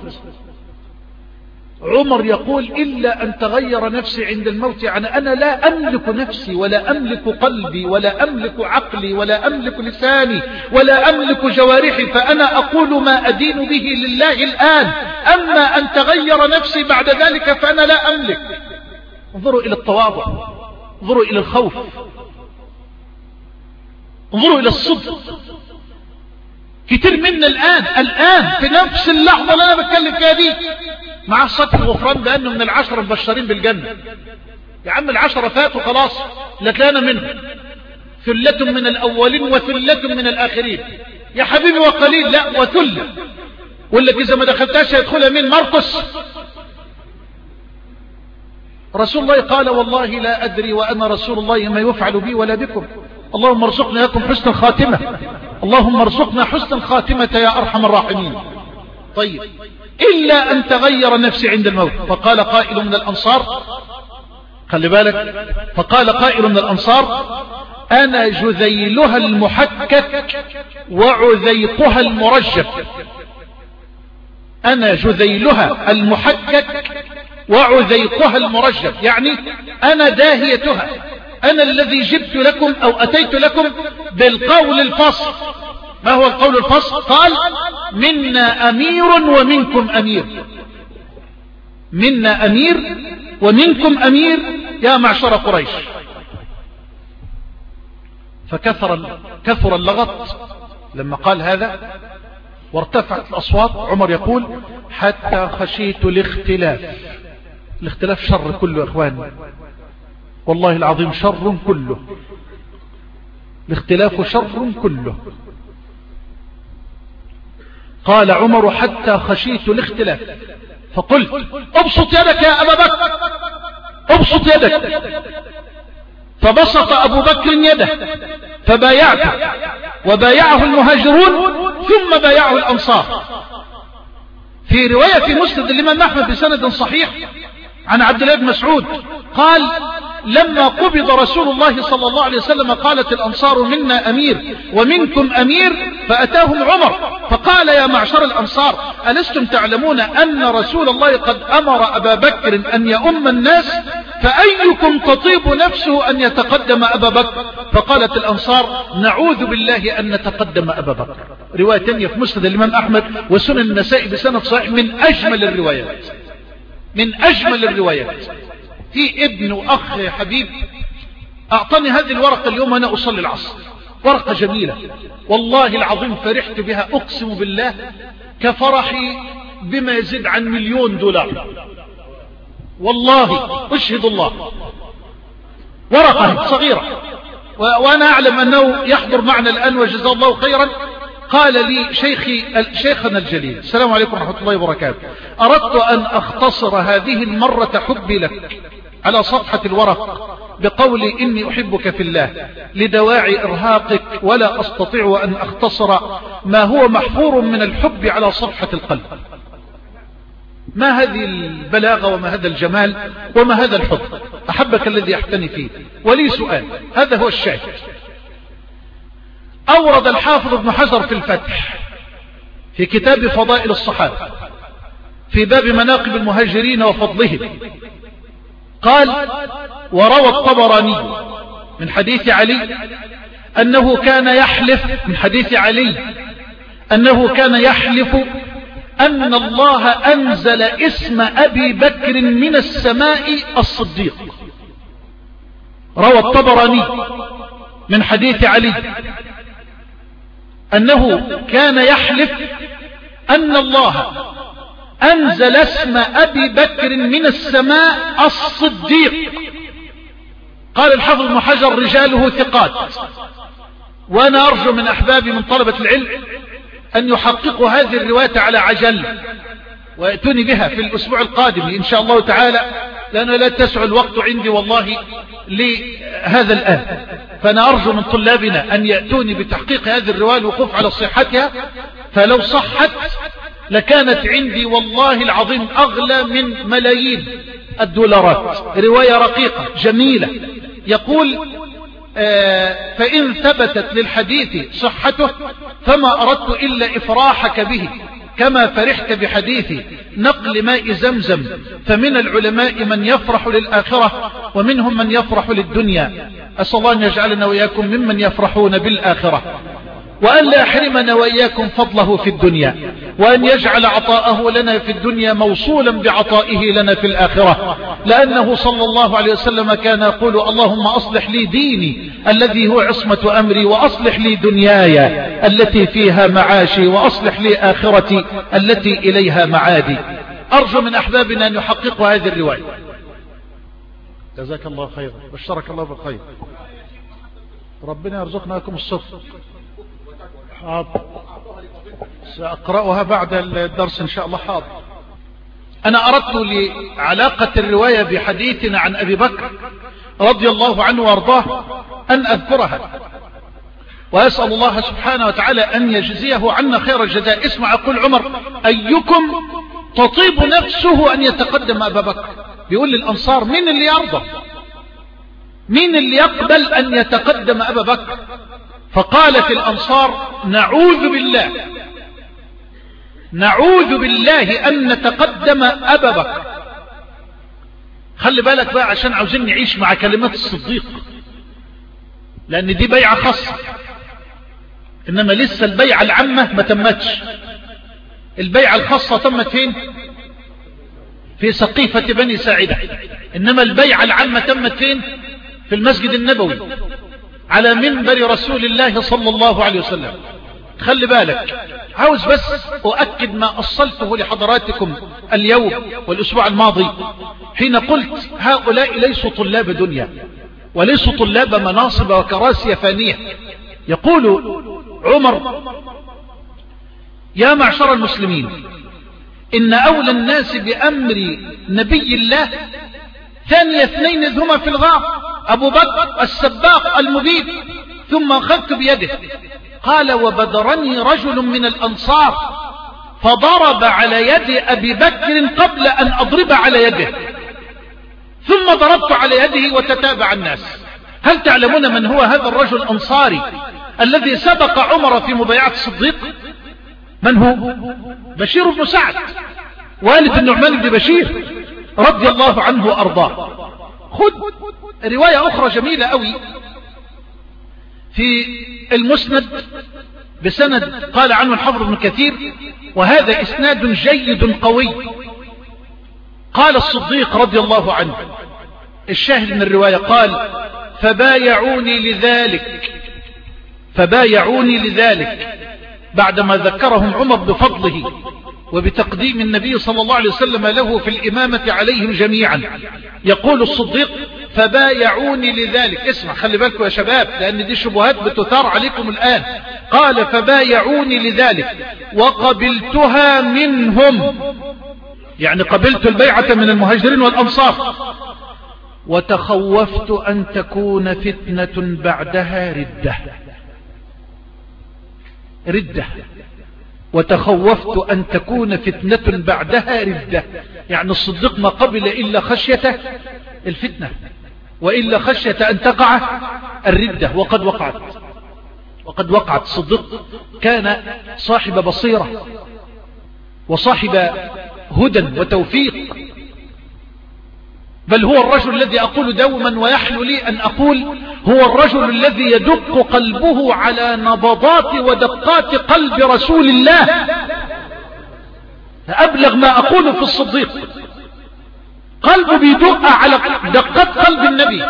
عمر يقول: إلا أن تغير نفسي عند الموت، يعني أنا لا أملك نفسي ولا أملك قلبي ولا أملك عقلي ولا أملك لساني ولا أملك جوارحي، فأنا أقول ما أدين به لله الآن، أما أن تغير نفسي بعد ذلك فأنا لا أملك. انظروا إلى التواضع، انظروا إلى الخوف، انظروا إلى الصدق. كتير منا الآن الآن في نفس اللحظة اللي أنا بتكلم فيها دي مع صك الغفران بأنه من العشرة المبشرين بالجنة. يا عم العشرة فاتوا خلاص، لا تلاقينا منهم، ثلة من الأولين وثلة من الآخرين. يا حبيبي وقليل، لا وثلة. ولا إذا ما دخلتهاش هيدخلها مين؟ مرقس. رسول الله قال: والله لا أدري وأنا رسول الله ما يفعل بي ولا بكم، اللهم ارزقنا لكم حسن الخاتمة، اللهم ارزقنا حسن الخاتمة يا أرحم الراحمين. طيب، إلا أن تغير نفسي عند الموت. فقال قائل من الأنصار، خلي بالك، فقال قائل من الأنصار: أنا جذيلها المحكك وعذيقها المرجف. أنا جذيلها المحكك وعذيقها المرجف، يعني أنا داهيتها، أنا الذي جبت لكم أو أتيت لكم بالقول الفصل. ما هو القول الفصل؟ قال: منا أمير ومنكم أمير، منا أمير ومنكم أمير يا معشر قريش. فكثر كثر اللغط لما قال هذا وارتفعت الأصوات. عمر يقول: حتى خشيت الاختلاف. الاختلاف شر كله يا إخواني، والله العظيم شر كله، الاختلاف شر كله. قال عمر: حتى خشيت الاختلاف فقلت: ابسط يدك يا أبا بكر، ابسط يدك. فبسط أبو بكر يده فبايعته، وبايعه المهاجرون ثم بايعه الأنصار. في رواية مسند الإمام أحمد بسند صحيح عن عبد الله بن مسعود قال: لما قبض رسول الله صلى الله عليه وسلم قالت الأنصار: منا أمير ومنكم أمير. فأتاهم عمر فقال: يا معشر الأنصار، ألستم تعلمون أن رسول الله قد أمر أبا بكر أن يؤم الناس؟ فأيكم تطيب نفسه أن يتقدم أبا بكر؟ فقالت الأنصار: نعوذ بالله أن نتقدم أبا بكر. رواية تانية في مسند الإمام أحمد وسنن النسائي بسند صحيح من أجمل الروايات، من أجمل الروايات. في ابن وأخ يا حبيب أعطاني هذه الورقة اليوم وأنا أصلي العصر، ورقة جميلة والله العظيم فرحت بها أقسم بالله كفرحي بما يزيد عن مليون دولار، والله أشهد الله. ورقة صغيرة وأنا أعلم أنه يحضر معنا الآن وجزاه الله خيرا. قال لي شيخي شيخنا الجليل السلام عليكم ورحمة الله وبركاته، أردت أن أختصر هذه المرة حبي لك على صفحة الورق بقولي إني أحبك في الله لدواعي إرهاقك، ولا أستطيع أن أختصر ما هو محفور من الحب على صفحة القلب. ما هذه البلاغة وما هذا الجمال وما هذا الحب، أحبك الذي أحتني فيه. ولي سؤال، هذا هو الشاهد. أورد الحافظ ابن حجر في الفتح في كتاب فضائل الصحابة في باب مناقب المهاجرين وفضلهم قال: وروى الطبراني من حديث علي أنه كان يحلف من حديث علي أنه كان يحلف أن الله أنزل اسم أبي بكر من السماء الصديق. روى الطبراني من حديث علي أنه كان يحلف أن الله أنزل اسم أبي بكر من السماء الصديق. قال الحافظ ابن حجر: رجاله ثقات. وأنا أرجو من أحبابي من طلبة العلم أن يحققوا هذه الرواية على عجل ويأتوني بها في الأسبوع القادم إن شاء الله تعالى، لأنه لا تسع الوقت عندي والله لهذا الآن. فأنا أرجو من طلابنا أن يأتوني بتحقيق هذه الرواية الوقوف على صحتها، فلو صحت لكانت عندي والله العظيم أغلى من ملايين الدولارات. رواية رقيقة جميلة. يقول: آه فإن ثبتت للحديث صحته فما أردت إلا إفراحك به كما فرحت بحديث نقل ماء زمزم، فمن العلماء من يفرح للآخرة ومنهم من يفرح للدنيا. أسأل الله أن يجعلنا وإياكم ممن يفرحون بالآخرة، وأن لا يحرمنا وإياكم فضله في الدنيا، وأن يجعل عطاءه لنا في الدنيا موصولا بعطائه لنا في الآخرة، لأنه صلى الله عليه وسلم كان يقول: اللهم أصلح لي ديني الذي هو عصمة أمري، وأصلح لي دنياي التي فيها معاشي، وأصلح لي آخرتي التي إليها معادي. أرجو من أحبابنا أن يحققوا هذه الرواية. جزاك الله خيرا، بشرك الله بالخير، ربنا يرزقنا لكم الصدق. حاضر، سأقرأها بعد الدرس إن شاء الله. حاضر. أنا أردت لعلاقة الرواية بحديثنا عن أبي بكر رضي الله عنه وارضاه أن أذكرها، وأسأل الله سبحانه وتعالى أن يجزيه عنا خير الجزاء. اسمع، يقول عمر: أيكم تطيب نفسه أن يتقدم أبا بكر؟ بيقول للأنصار: مين اللي يرضى، مين اللي يقبل أن يتقدم أبا بكر؟ فقالت الأنصار: نعوذ بالله نعوذ بالله أن نتقدم أبا بكر. خلي بالك بقى، عشان عاوزين نعيش مع كلمات الصديق، لأن دي بيعة خاصة، إنما لسه البيعة العامة ما تمتش. البيعة الخاصة تمت فين؟ في سقيفة بني ساعدة. إنما البيعة العامة تمت فين؟ في المسجد النبوي على منبر رسول الله صلى الله عليه وسلم. خلي بالك، عاوز بس أؤكد ما أصلته لحضراتكم اليوم والأسبوع الماضي حين قلت: هؤلاء ليسوا طلاب دنيا وليسوا طلاب مناصب وكراسي فانية. يقول عمر: يا معشر المسلمين، إن أولى الناس بأمر نبي الله ثاني اثنين إذ هما في الغار، أبو بكر السباق المبيد، ثم أخذت بيده. قال: وبدرني رجل من الأنصار فضرب على يد أبي بكر قبل أن أضرب على يده، ثم ضربت على يده وتتابع الناس. هل تعلمون من هو هذا الرجل الأنصاري الذي سبق عمر في مبايعة الصديق؟ من هو؟ بشير بن سعد، والد النعمان بن بشير رضي الله عنه وأرضاه. خذ رواية أخرى جميلة أوي في المسند بسند قال عنه الحافظ ابن كثير وهذا إسناد جيد قوي. قال الصديق رضي الله عنه، الشاهد من الرواية، قال فبايعوني لذلك فبايعوني لذلك بعدما ذكرهم عمر بفضله وبتقديم النبي صلى الله عليه وسلم له في الإمامة عليهم جميعا. يقول الصديق فبايعوني لذلك. اسمع، خلي بالكم يا شباب، لأن دي شبهات بتثار عليكم الآن. قال فبايعوني لذلك وقبلتها منهم، يعني قبلت البيعة من المهاجرين والأنصار، وتخوفت أن تكون فتنة بعدها ردة ردة وتخوفت أن تكون فتنة بعدها ردة. يعني الصديق ما قبل إلا خشية الفتنة، وإلا خشية أن تقع الردة، وقد وقعت وقد وقعت. الصديق كان صاحب بصيرة وصاحب هدى وتوفيق، بل هو الرجل الذي أقول دوما ويحلو لي أن أقول هو الرجل الذي يدق قلبه على نبضات ودقات قلب رسول الله. أبلغ ما أقول في الصديق، قلبه بيدق على دقات قلب النبي،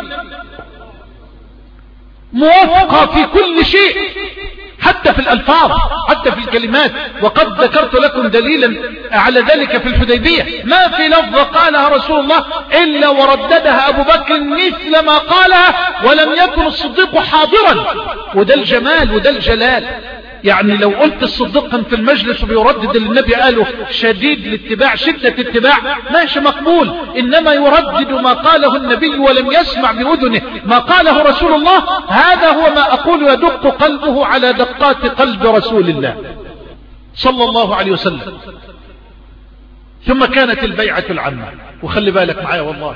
موافقة في كل شيء، حتى في الألفاظ، حتى في الكلمات. وقد ذكرت لكم دليلا على ذلك في الحديبية، ما في لفظة قالها رسول الله إلا ورددها أبو بكر مثل ما قالها، ولم يكن الصديق حاضرا. وده الجمال وده الجلال. يعني لو قلت الصديق كان في المجلس وبيردد اللي النبي قاله شديد الاتباع شدة اتباع، ماشي مقبول. إنما يردد ما قاله النبي ولم يسمع بأذنه ما قاله رسول الله، هذا هو ما أقول يدق قلبه على دقات قلب رسول الله صلى الله عليه وسلم. ثم كانت البيعة العامة، وخلي بالك معايا والله،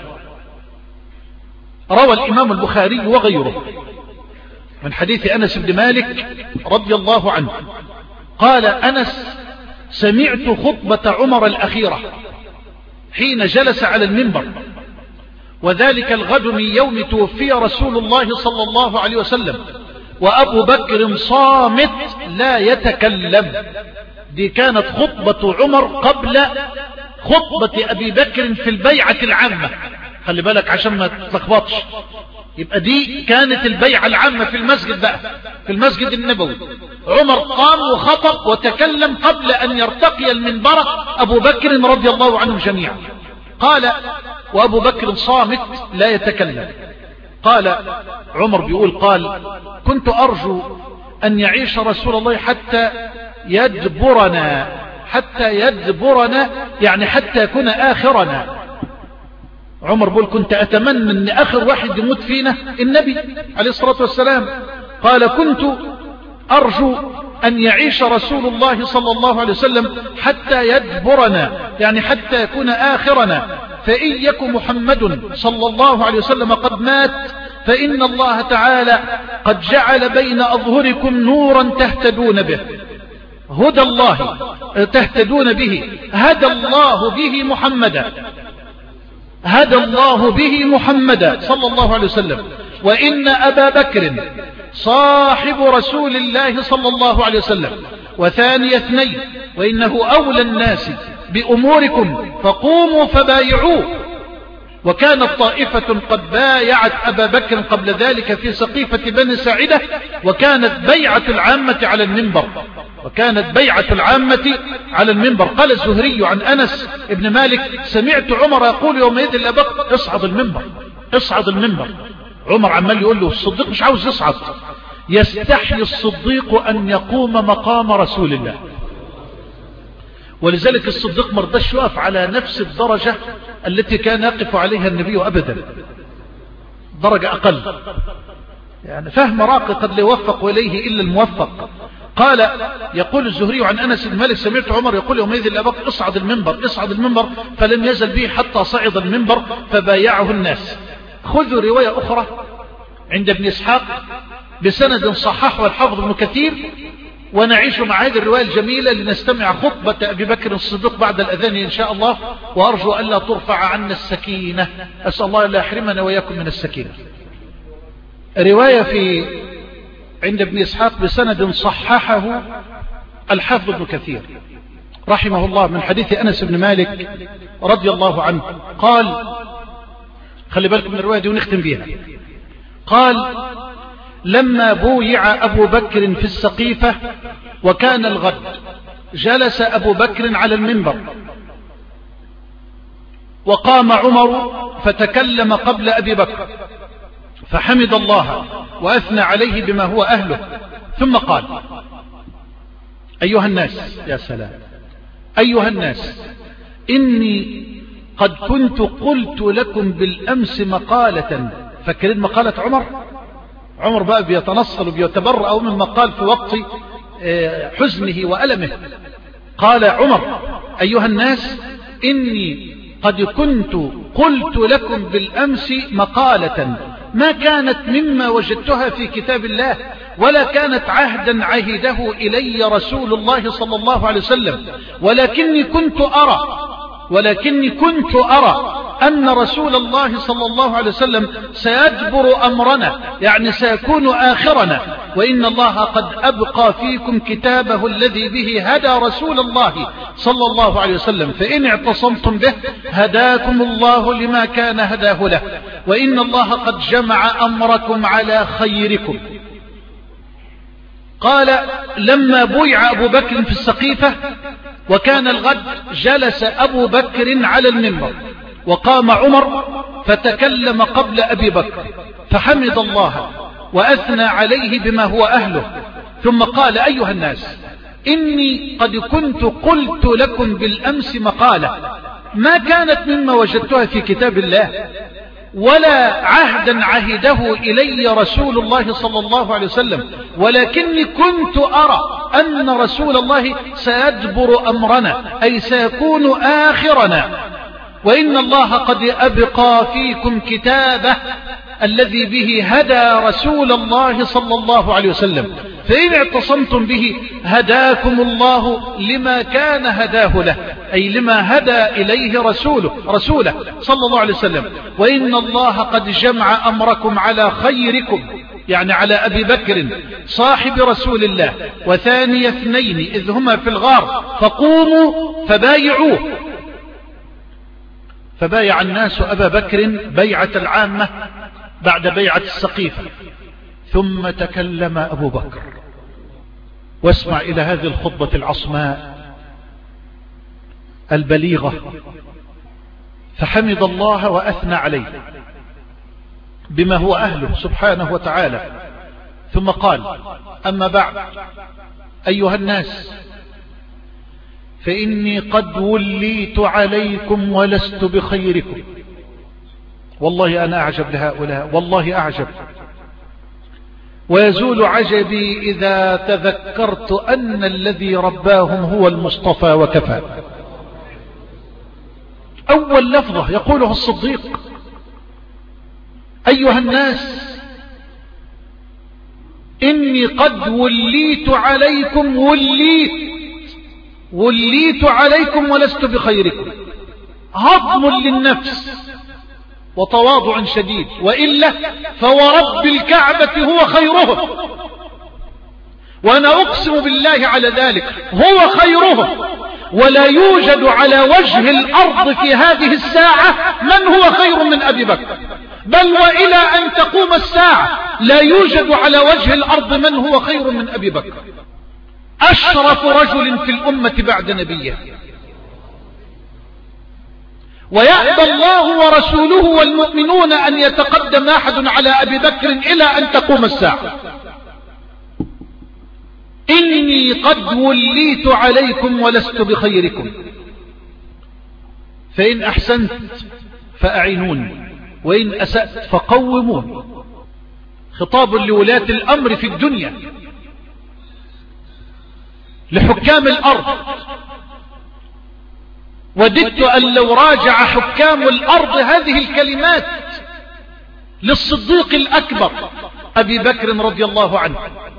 روى الإمام البخاري وغيره من حديث أنس بن مالك رضي الله عنه قال أنس سمعت خطبة عمر الأخيرة حين جلس على المنبر، وذلك الغد من يوم توفي رسول الله صلى الله عليه وسلم، وأبو بكر صامت لا يتكلم. دي كانت خطبة عمر قبل خطبة أبي بكر في البيعة العامة، خلي بالك عشان ما تتلخبطش. يبقى دي كانت البيعة العامة في المسجد بقى، في المسجد النبوي. عمر قام وخطب وتكلم قبل أن يرتقي المنبر أبو بكر رضي الله عنهم جميعا. قال وأبو بكر صامت لا يتكلم. قال عمر بيقول قال كنت أرجو أن يعيش رسول الله حتى يدبرنا حتى يدبرنا يعني حتى يكون آخرنا. عمر بيقول كنت أتمنى أن آخر واحد يموت فينا النبي عليه الصلاة والسلام. قال كنت أرجو أن يعيش رسول الله صلى الله عليه وسلم حتى يدبرنا يعني حتى يكون آخرنا، فإن يك محمد صلى الله عليه وسلم قد مات فإن الله تعالى قد جعل بين أظهركم نورا تهتدون به، هدى الله تهتدون به، هدى الله به محمدا هدى الله به محمدا صلى الله عليه وسلم، وإن أبا بكر صاحب رسول الله صلى الله عليه وسلم وثاني اثنين، وإنه أولى الناس بأموركم فقوموا فبايعوه. وكانت طائفة قد بايعت أبا بكر قبل ذلك في سقيفة بني ساعدة، وكانت بيعة العامة على المنبر وكانت بيعة العامة على المنبر. قال الزهري عن أنس ابن مالك سمعت عمر يقول يومئذ لأبي بكر اصعد المنبر اصعد المنبر. عمر عمال يقول له الصديق مش عاوز يصعد، يستحي الصديق أن يقوم مقام رسول الله، ولذلك الصديق مرضاش يقف على نفس الدرجة التي كان يقف عليها النبي أبدا، درجة أقل، يعني فهم راقي قد لا يوفق إليه إلا الموفق. قال يقول الزهري عن أنس بن مالك سمعت عمر يقول يومئذ لأبي بكر اصعد المنبر اصعد المنبر، فلم يزل به حتى صعد المنبر فبايعه الناس. خذوا رواية أخرى عند ابن إسحاق بسند صححه والحافظ ابن كثير، ونعيش مع هذه الرواية الجميلة لنستمع خطبة أبي بكر الصديق بعد الأذان إن شاء الله، وأرجو ألا ترفع عنا السكينة، أسأل الله لا يحرمنا وإياكم من السكينة. رواية في عند ابن إسحاق بسند صححه الحافظ ابن كثير رحمه الله من حديث أنس بن مالك رضي الله عنه قال، خلي بالكم من الرواية دي ونختم بيها، قال: لما بويع أبو بكر في السقيفة وكان الغد، جلس أبو بكر على المنبر، وقام عمر فتكلم قبل أبي بكر فحمد الله وأثنى عليه بما هو أهله، ثم قال: أيها الناس، يا سلام، أيها الناس، إني قد كنت قلت لكم بالأمس مقالة. فاكرين مقالة عمر؟ عمر بقى بيتنصل وبيتبرأ من مقال في وقت حزنه وألمه. قال عمر: أيها الناس، إني قد كنت قلت لكم بالأمس مقالة ما كانت مما وجدتها في كتاب الله، ولا كانت عهدا عهده إلي رسول الله صلى الله عليه وسلم، ولكني كنت أرى ولكني كنت أرى أن رسول الله صلى الله عليه وسلم سيجبر أمرنا، يعني سيكون آخرنا، وإن الله قد أبقى فيكم كتابه الذي به هدى رسول الله صلى الله عليه وسلم، فإن اعتصمتم به هداكم الله لما كان هداه له، وإن الله قد جمع أمركم على خيركم. قال: لما بويع أبو بكر في السقيفة وكان الغد، جلس أبو بكر على المنبر، وقام عمر فتكلم قبل أبي بكر فحمد الله وأثنى عليه بما هو أهله، ثم قال: أيها الناس، إني قد كنت قلت لكم بالأمس مقالة ما كانت مما وجدتها في كتاب الله، ولا عهدا عهده إلي رسول الله صلى الله عليه وسلم، ولكني كنت أرى أن رسول الله سيجبر أمرنا، أي سيكون آخرنا، وإن الله قد أبقى فيكم كتابه الذي به هدى رسول الله صلى الله عليه وسلم، فإن اعتصمتم به هداكم الله لما كان هداه له، أي لما هدى إليه رسوله رسوله صلى الله عليه وسلم، وإن الله قد جمع أمركم على خيركم، يعني على أبي بكر صاحب رسول الله وثاني اثنين إذ هما في الغار، فقوموا فبايعوه. فبايع الناس أبا بكر بيعة العامة بعد بيعة السقيفة، ثم تكلم أبو بكر. واسمع إلى هذه الخطبة العصماء البليغة. فحمد الله وأثنى عليه بما هو أهله سبحانه وتعالى، ثم قال: أما بعد، أيها الناس، فإني قد وليت عليكم ولست بخيركم. والله أنا أعجب لهؤلاء، والله أعجب، ويزول عجبي إذا تذكرت أن الذي رباهم هو المصطفى وكفى. أول لفظة يقوله الصديق: أيها الناس، إني قد وليت عليكم وليت وليت عليكم ولست بخيركم. هضم للنفس وتواضع شديد، وإلا فورب الكعبة هو خيرهم، وأنا أقسم بالله على ذلك هو خيرهم، ولا يوجد على وجه الأرض في هذه الساعة من هو خير من أبي بكر، بل وإلى أن تقوم الساعة لا يوجد على وجه الأرض من هو خير من أبي بكر. أشرف رجل في الأمة بعد نبيه، ويأبى الله ورسوله والمؤمنون أن يتقدم أحد على أبي بكر إلى أن تقوم الساعة. إني قد وليت عليكم ولست بخيركم، فإن أحسنت فأعينوني، وإن أسأت فقومون. خطاب لولاة الأمر في الدنيا، لحكام الأرض. وددت أن لو راجع حكام الأرض هذه الكلمات للصديق الأكبر أبي بكر رضي الله عنه: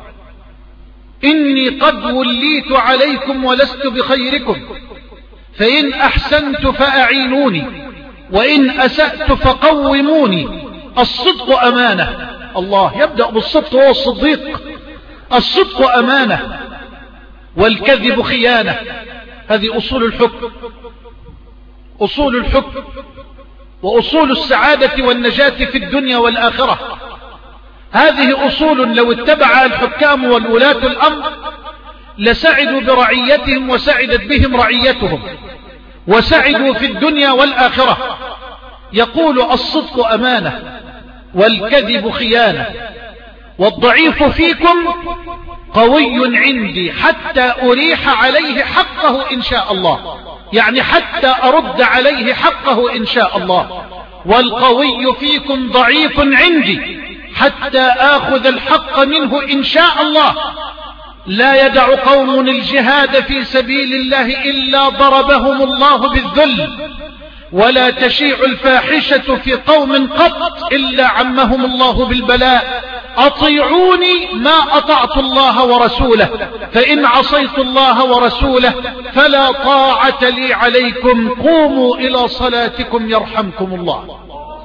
إني قد وليت عليكم ولست بخيركم، فإن أحسنت فأعينوني، وإن أسأت فقوموني. الصدق أمانة، الله يبدأ بالصدق وهو الصديق، الصدق أمانة والكذب خيانة. هذه أصول الحكم، أصول الحكم وأصول السعادة والنجاة في الدنيا والآخرة. هذه أصول لو اتبعها الحكام والولاة الأمر لسعدوا برعيتهم وسعدت بهم رعيتهم وسعدوا في الدنيا والآخرة. يقول الصدق أمانة والكذب خيانة، والضعيف فيكم قوي عندي حتى أريح عليه حقه إن شاء الله، يعني حتى أرد عليه حقه إن شاء الله. والقوي فيكم ضعيف عندي حتى آخذ الحق منه إن شاء الله. لا يدع قوم الجهاد في سبيل الله إلا ضربهم الله بالذل، ولا تشيع الفاحشة في قوم قط إلا عمهم الله بالبلاء. أطيعوني ما أطعت الله ورسوله، فإن عصيت الله ورسوله فلا طاعة لي عليكم، قوموا إلى صلاتكم يرحمكم الله.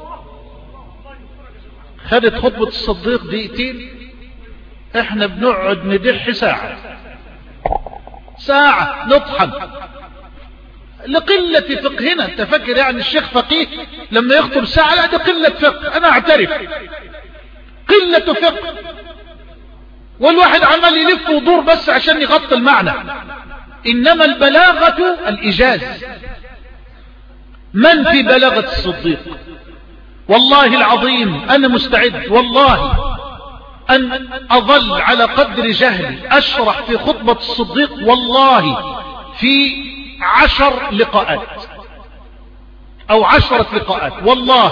خدت خطبة الصديق دقيقتين، احنا بنقعد ندح ساعة ساعة نطحن لقلة فقهنا. انت فاكر يعني الشيخ فقيه لما يخطب ساعة؟ لا، ده قلة فقه، انا اعترف قلة فقه. والواحد عمال يلف ودور بس عشان يغطي المعنى. انما البلاغة الايجاز. من في بلاغة الصديق؟ والله العظيم انا مستعد والله ان اظل على قدر جهلي اشرح في خطبة الصديق والله في عشر لقاءات او عشرة لقاءات، والله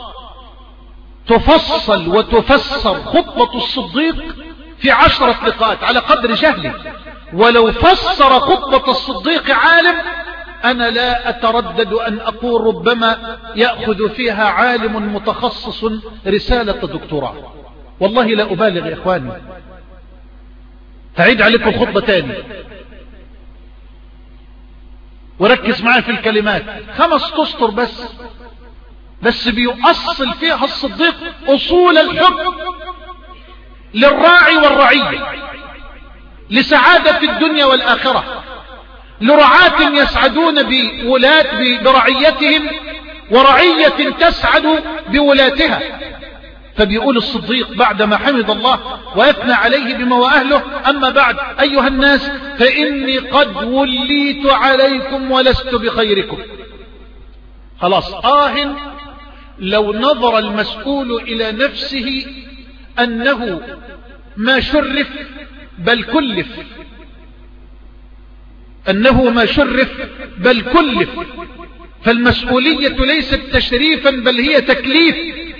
تفصل وتفسر خطبة الصديق في عشرة لقاءات على قدر جهلي. ولو فسر خطبة الصديق عالم أنا لا أتردد أن أقول ربما يأخذ فيها عالم متخصص رسالة دكتوراه. والله لا أبالغ يا إخواني. هعيد عليكم الخطبة تاني وركز معايا في الكلمات، خمس تسطر بس بس بيؤصل فيها الصديق أصول الحكم للراعي والرعية، لسعادة في الدنيا والآخرة، لرعاة يسعدون بولاة برعيتهم ورعية تسعد بولاتها. فبيقول الصديق بعدما حمد الله ويثنى عليه بما وأهله: أما بعد أيها الناس فإني قد وليت عليكم ولست بخيركم. خلاص، آه لو نظر المسؤول إلى نفسه أنه ما شرف بل كلف، أنه ما شرف بل كلف، فالمسؤولية ليست تشريفا بل هي تكليف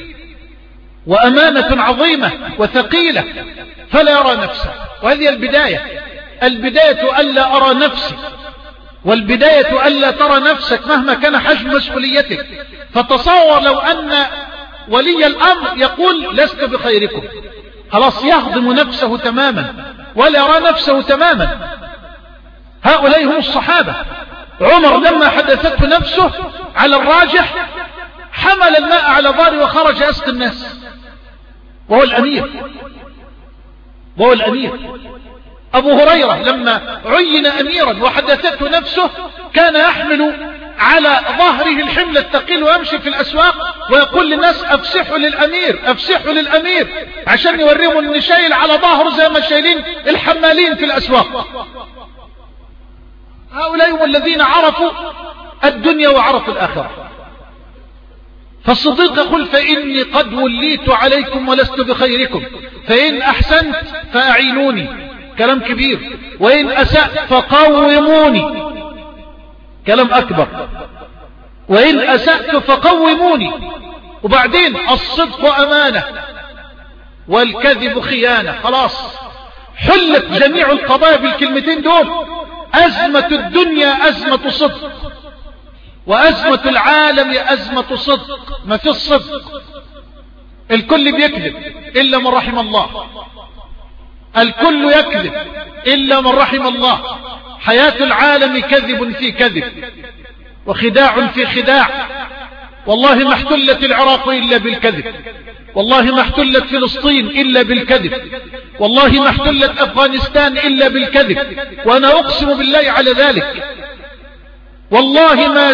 وأمانة عظيمة وثقيلة، فلا يرى نفسه. وهذه البداية، البداية ألا أرى نفسي، والبداية ألا ترى نفسك مهما كان حجم مسؤوليتك. فتصور لو أن ولي الأمر يقول لست بخيركم، خلاص يهضم نفسه تماما ولا يرى نفسه تماما. هؤلاء هم الصحابة. عمر لما حدثته نفسه على الراجح حمل الماء على ظهره وخرج يسقي الناس، وهو الأمير وهو الأمير. أبو هريرة لما عين أميرا وحدثته نفسه كان يحمل على ظهره الحمل الثقيل ويمشي في الأسواق ويقول للناس: أفسحوا للأمير أفسحوا للأمير، عشان يوريهم أن شايل على ظهره زي ما شايلين الحمالين في الأسواق. هؤلاء هم الذين عرفوا الدنيا وعرفوا الآخرة. فالصديق يقول: فإني قد وليت عليكم ولست بخيركم، فإن أحسنت فأعينوني، كلام كبير، وإن أسأت فقوموني، كلام أكبر، وإن أسأت فقوموني. وبعدين الصدق أمانة والكذب خيانة. خلاص حلت جميع القضايا بالكلمتين دول. أزمة الدنيا أزمة صدق، وأزمة العالم أزمة صدق. ما في الصدق، الكل بيكذب إلا من رحم الله، الكل يكذب إلا من رحم الله. حياة العالم كذب في كذب وخداع في خداع. والله ما احتلت العراق إلا بالكذب، والله ما احتلت فلسطين إلا بالكذب، والله ما احتلت أفغانستان إلا بالكذب، وأنا أقسم بالله على ذلك. والله ما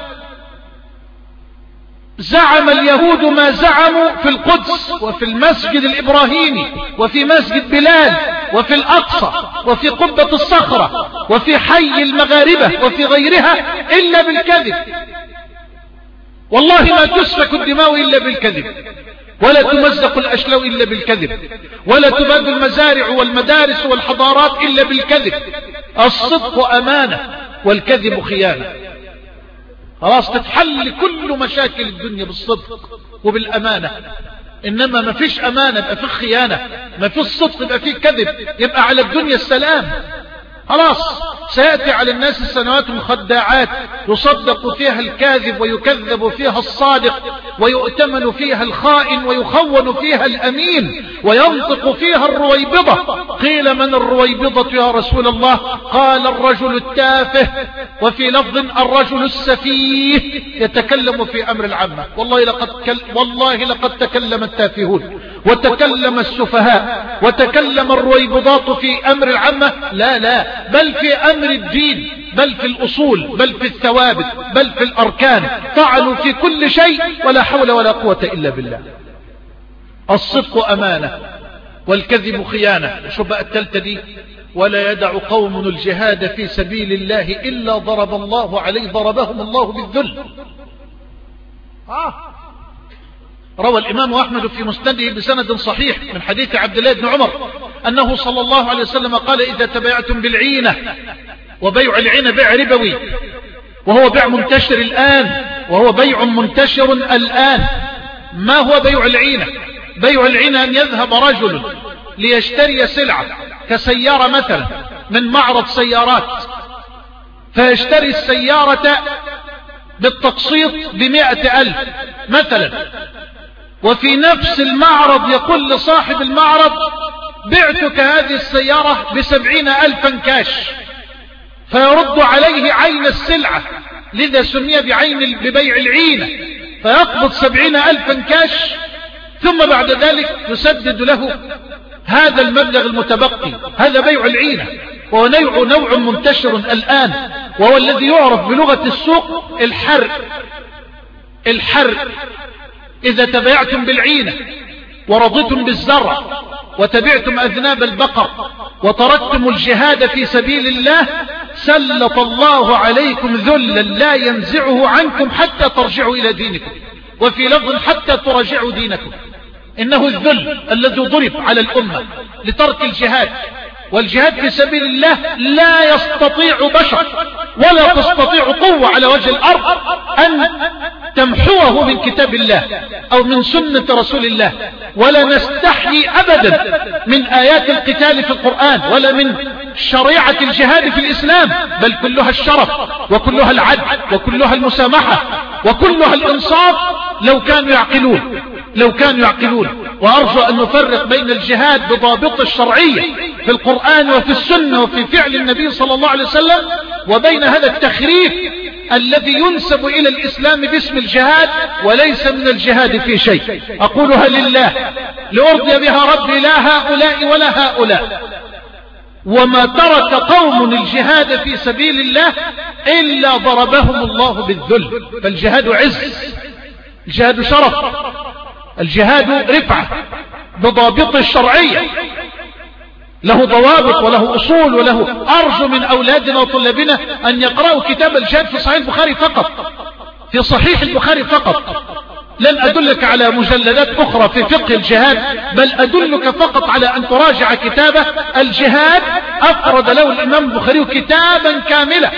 زعم اليهود ما زعموا في القدس وفي المسجد الإبراهيمي وفي مسجد بلال وفي الأقصى وفي قبة الصخرة وفي حي المغاربة وفي غيرها إلا بالكذب. والله ما تسفك الدماء إلا بالكذب، ولا تمزق الأشلاء إلا بالكذب، ولا تباد المزارع والمدارس والحضارات إلا بالكذب. الصدق أمانة والكذب خيانة. خلاص تتحل كل مشاكل الدنيا بالصدق وبالأمانة. إنما ما فيش أمانة يبقى فيه خيانة، ما فيش صدق يبقى فيه كذب، يبقى على الدنيا السلام. خلاص سيأتي على الناس السنوات مخدعات يصدق فيها الكاذب ويكذب فيها الصادق، ويؤتمن فيها الخائن ويخون فيها الأمين، وينطق فيها الرويبضة. قيل من الرويبضة يا رسول الله؟ قال الرجل التافه، وفي لفظ الرجل السفيه يتكلم في أمر العامة. والله لقد, كل والله لقد تكلم التافهون وتكلم السفهاء وتكلم الرويبضات في أمر العامة. لا لا، بل في أمر الدين، بل في الأصول، بل في الثوابت، بل في الأركان. طعنوا في كل شيء ولا حول ولا قوة إلا بالله. الصدق أمانة والكذب خيانة. شو بقى التالتة دي؟ ولا يدع قوم الجهاد في سبيل الله إلا ضرب الله عليه ضربهم الله بالذل. آه. روى الإمام أحمد في مسنده بسند صحيح من حديث عبد الله بن عمر أنه صلى الله عليه وسلم قال: إذا تبايعتم بالعينة، وبيع العينة بيع ربوي، وهو بيع منتشر الآن، وهو بيع منتشر الآن. ما هو بيع العينة؟ بيع العينة أن يذهب رجل ليشتري سلعة كسيارة مثلا من معرض سيارات، فيشتري السيارة بالتقسيط بمئة ألف مثلا، وفي نفس المعرض يقول لصاحب المعرض: بعتك هذه السيارة بسبعين ألفا كاش، فيرد عليه عين السلعة، لذا سمي بعين ببيع العينة، فيقبض سبعين ألفا كاش، ثم بعد ذلك يسدد له هذا المبلغ المتبقي. هذا بيع العينة، وهو نوع, نوع منتشر الآن، وهو الذي يعرف بلغة السوق الحرق. الحرق إذا تبايعتم بالعينة ورضيتم بالزرع وتبعتم أذناب البقر وتركتم الجهاد في سبيل الله، سلط الله عليكم ذلا لا ينزعه عنكم حتى ترجعوا إلى دينكم، وفي لفظ حتى تراجعوا دينكم. إنه الذل الذي ضرب على الأمة لترك الجهاد. والجهاد في سبيل الله لا يستطيع بشر ولا تستطيع قوة على وجه الأرض أن تمحوه من كتاب الله أو من سنة رسول الله. ولا نستحيي أبدا من آيات القتال في القرآن، ولا من شريعة الجهاد في الإسلام، بل كلها الشرف وكلها العدل وكلها المسامحة وكلها الإنصاف لو كانوا يعقلون لو كانوا يعقلون. وأرجو أن نفرق بين الجهاد بضابط الشرعية في القرآن وفي السنة وفي فعل النبي صلى الله عليه وسلم، وبين هذا التخريف الذي ينسب إلى الإسلام باسم الجهاد وليس من الجهاد في شيء. أقولها لله لأرضي بها ربي، لا هؤلاء ولا هؤلاء. وما ترك قوم الجهاد في سبيل الله إلا ضربهم الله بالذل. فالجهاد عز، الجهاد شرف، الجهاد رفعة بضابط الشرعية، له ضوابط وله أصول وله. أرجو من أولادنا وطلابنا أن يقرأوا كتاب الجهاد في صحيح البخاري فقط، في صحيح البخاري فقط. لن أدلك على مجلدات أخرى في فقه الجهاد، بل أدلك فقط على أن تراجع كتابه الجهاد. أفرد له الإمام البخاري كتابا كاملا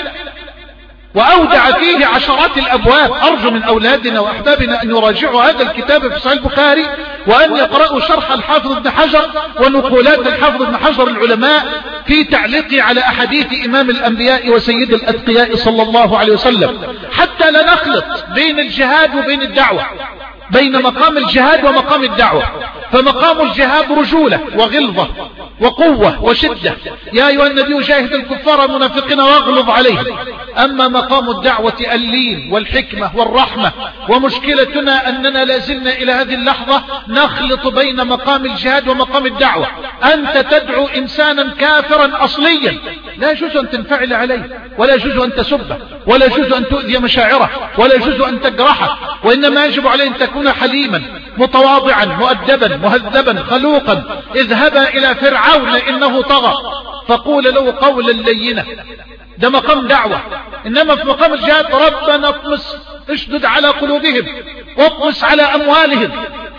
وأودع فيه عشرات الأبواب. أرجو من أولادنا وأحبابنا أن يراجعوا هذا الكتاب في صحيح البخاري، وأن يقرأوا شرح الحافظ ابن حجر ونقولات الحافظ ابن حجر العلماء في تعليقه على أحاديث إمام الأنبياء وسيد الأتقياء صلى الله عليه وسلم، حتى لا نخلط بين الجهاد وبين الدعوة، بين مقام الجهاد ومقام الدعوة. فمقام الجهاد رجولة وغلظة وقوة وشدة. يا أيها النبي جاهد الكفار والمنافقين واغلظ عليهم. أما مقام الدعوة اللين والحكمة والرحمة، ومشكلتنا أننا لازلنا إلى هذه اللحظة نخلط بين مقام الجهاد ومقام الدعوة. أنت تدعو إنسانا كافرا أصليا لا يجوز أن تنفعل عليه، ولا يجوز أن تسبه، ولا يجوز أن تؤذي مشاعره، ولا يجوز أن تجرحه، وإنما يجب عليه أن تكون حليما متواضعا مؤدبا مهذبا خلوقا. اذهبا إلى فرعون إنه طغى فقول له قولا لينا، ده مقام دعوة. إنما في مقام الجهاد ربنا اطمس اشدد على قلوبهم واطمس على أموالهم.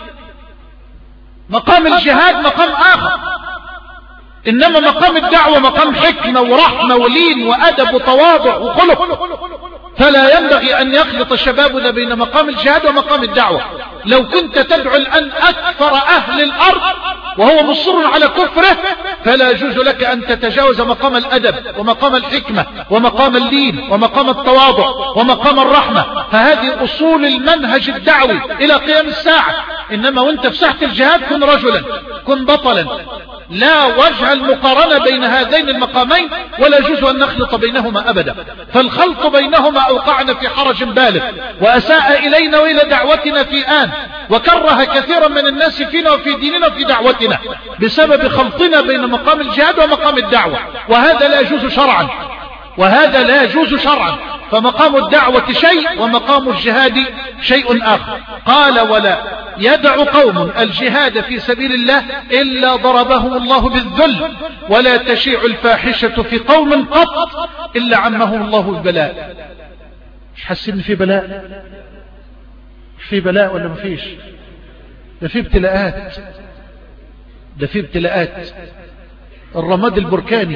مقام الجهاد مقام آخر، إنما مقام الدعوة مقام حكمة ورحمة ولين وأدب وتواضع وخلق. فلا ينبغي أن يخلط شبابنا بين مقام الجهاد ومقام الدعوة. لو كنت تدعو الآن أكثر أهل الأرض وهو مصر على كفره فلا يجوز لك أن تتجاوز مقام الأدب ومقام الحكمة ومقام اللين ومقام التواضع ومقام الرحمة. فهذه أصول المنهج الدعوي إلى قيام الساعة. إنما وانت في ساحة الجهاد كن رجلا، كن بطلا. لا وجه المقارنة بين هذين المقامين، ولا يجوز أن نخلط بينهما أبدا. فالخلط بينهما أوقعنا في حرج بالغ، وأساء إلينا وإلى دعوتنا في آن، وكره كثيرا من الناس فينا وفي ديننا وفي دعوتنا بسبب خلطنا بين مقام الجهاد ومقام الدعوة. وهذا لا يجوز شرعا، وهذا لا يجوز شرعا. فمقام الدعوة شيء ومقام الجهاد شيء آخر. قال ولا يدع قوم الجهاد في سبيل الله إلا ضربهم الله بالذل، ولا تشيع الفاحشة في قوم قط إلا عمهم الله البلاء. مش حاسين في بلاء؟ في بلاء ولا مفيش؟ ده في ابتلاءات، ده في ابتلاءات. الرماد البركاني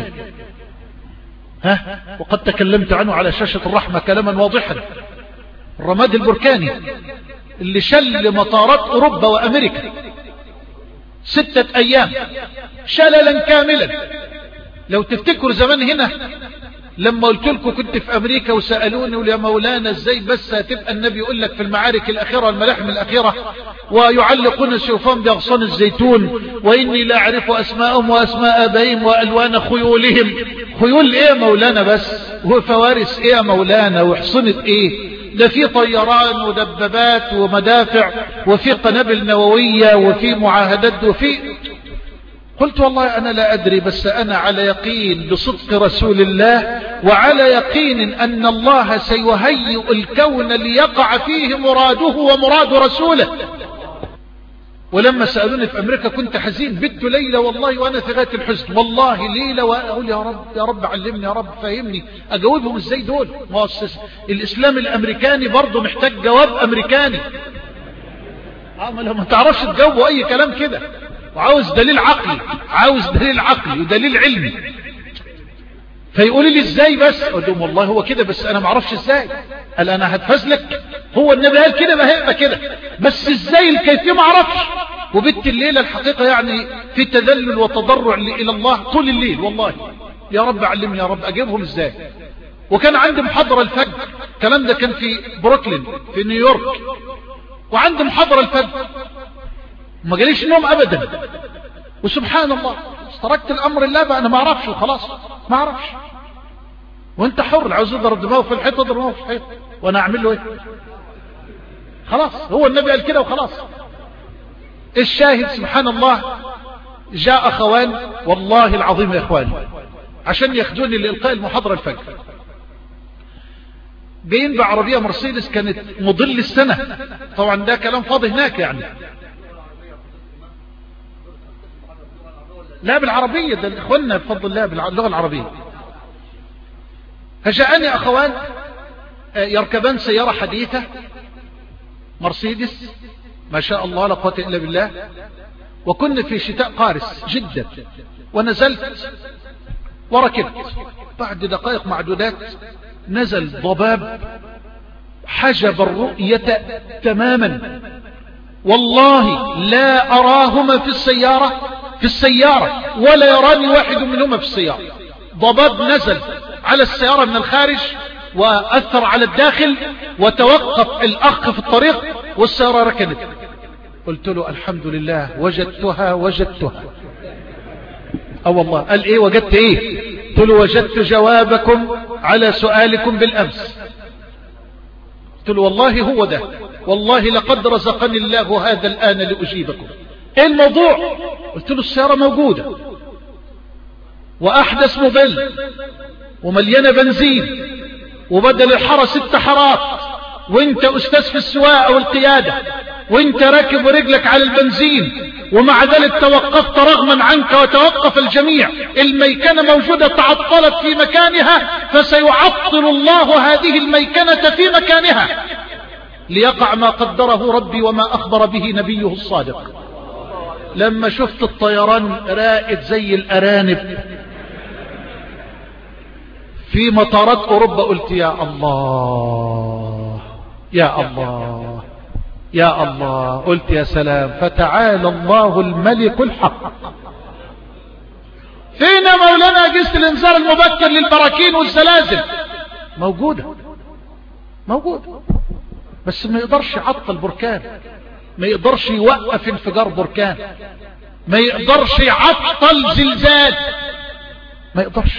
ها وقد تكلمت عنه على شاشة الرحمة كلاما واضحا. الرماد البركاني اللي شل مطارات أوروبا وأمريكا ستة أيام شللا كاملا. لو تفتكروا زمان هنا لما قلت لكم كنت في أمريكا وسألوني يا مولانا ازاي بس هتبقى النبي يقول لك في المعارك الأخيرة والملاحم الأخيرة ويعلقون سيوفهم بأغصان الزيتون وإني لا أعرف أسماءهم وأسماء آبائهم وألوان خيولهم. خيول إيه مولانا بس؟ وفوارس إيه مولانا؟ وحصنة إيه؟ ده في طيران ودبابات ومدافع وفي قنابل نووية وفي معاهدات وفي. قلت والله أنا لا أدري، بس أنا على يقين بصدق رسول الله وعلى يقين أن الله سيهيئ الكون ليقع فيه مراده ومراد رسوله. ولما سألوني في أمريكا كنت حزين، بت ليلة والله وأنا في غاية الحزن، والله ليلة وأقول يا رب يا رب علمني يا رب فهمني أجاوبهم إزاي دول. مؤسس الإسلام الأمريكاني برضه محتاج جواب أمريكاني. ما تعرفش تجاوبوا أي كلام كده، وعاوز دليل عقلي، عاوز دليل عقلي ودليل علمي. فيقول لي ازاي بس؟ اقول لهم والله هو كده بس انا ما اعرفش ازاي. قال انا هتفزلك، هو النبي قال كده ما هيبقى كده، بس ازاي الكيفيه ما اعرفش. وبت الليله الحقيقه يعني في تذلل وتضرع الى الله طول الليل، والله يا رب علمني يا رب اجيبهم ازاي. وكان عندي محاضره الفجر، الكلام ده كان في بروكلين في نيويورك، وعندي محاضره الفجر ما جاليش نوم ابدا. وسبحان الله تركت الامر الله بقى، انا ما اعرفش وخلاص ما اعرفش. وانت حر، عاوز اضرب دماغه في الحيط اضرب دماغه في الحيط، وانا اعمل له ايه؟ خلاص هو النبي قال كده وخلاص. الشاهد سبحان الله جاء اخوان والله العظيم يا اخواني عشان ياخدوني لإلقاء المحاضرة الفجر، جايين بعربية مرسيدس كانت مضل السنة، طبعا ده كلام فاضي هناك يعني. لا بالعربية، ده اخواننا بفضل الله باللغة العربية. فجاءني اخوان يركبان سيارة حديثة مرسيدس ما شاء الله لا قوة الا بالله، وكنا في شتاء قارس جدا، ونزلت وركبت. بعد دقائق معدودات نزل ضباب حجب الرؤية تماما، والله لا أراهما في السيارة في السيارة ولا يراني واحد منهما في السيارة. ضباب نزل على السيارة من الخارج وأثر على الداخل، وتوقف الأخ في الطريق والسيارة ركنت. قلت له الحمد لله وجدتها وجدتها. أو والله قال إيه وجدت إيه؟ قلت له وجدت جوابكم على سؤالكم بالأمس. قلت له والله هو ده، والله لقد رزقني الله هذا الآن لأجيبكم. ايه الموضوع؟ قلت له السيارة موجودة وأحدث موديل ومليانة بنزين وبدل الحارة ست حارات، وانت أستاذ في السواقة والقيادة، وانت راكب ورجلك على البنزين، ومع ذلك توقفت رغما عنك وتوقف الجميع. الميكنة موجودة تعطلت في مكانها، فسيعطل الله هذه الميكنة في مكانها ليقع ما قدره ربي وما أخبر به نبيه الصادق. لما شفت الطيران رائد زي الأرانب في مطارات أوروبا قلت يا الله يا الله يا الله. قلت يا سلام، فتعالى الله الملك الحق. فين مولانا أجهزة الإنذار المبكر للبراكين والزلازل؟ موجودة موجودة، بس ما يقدرش يعطل بركان، ما يقدرش يوقف انفجار بركان، ما يقدرش يعطل زلزال، ما يقدرش.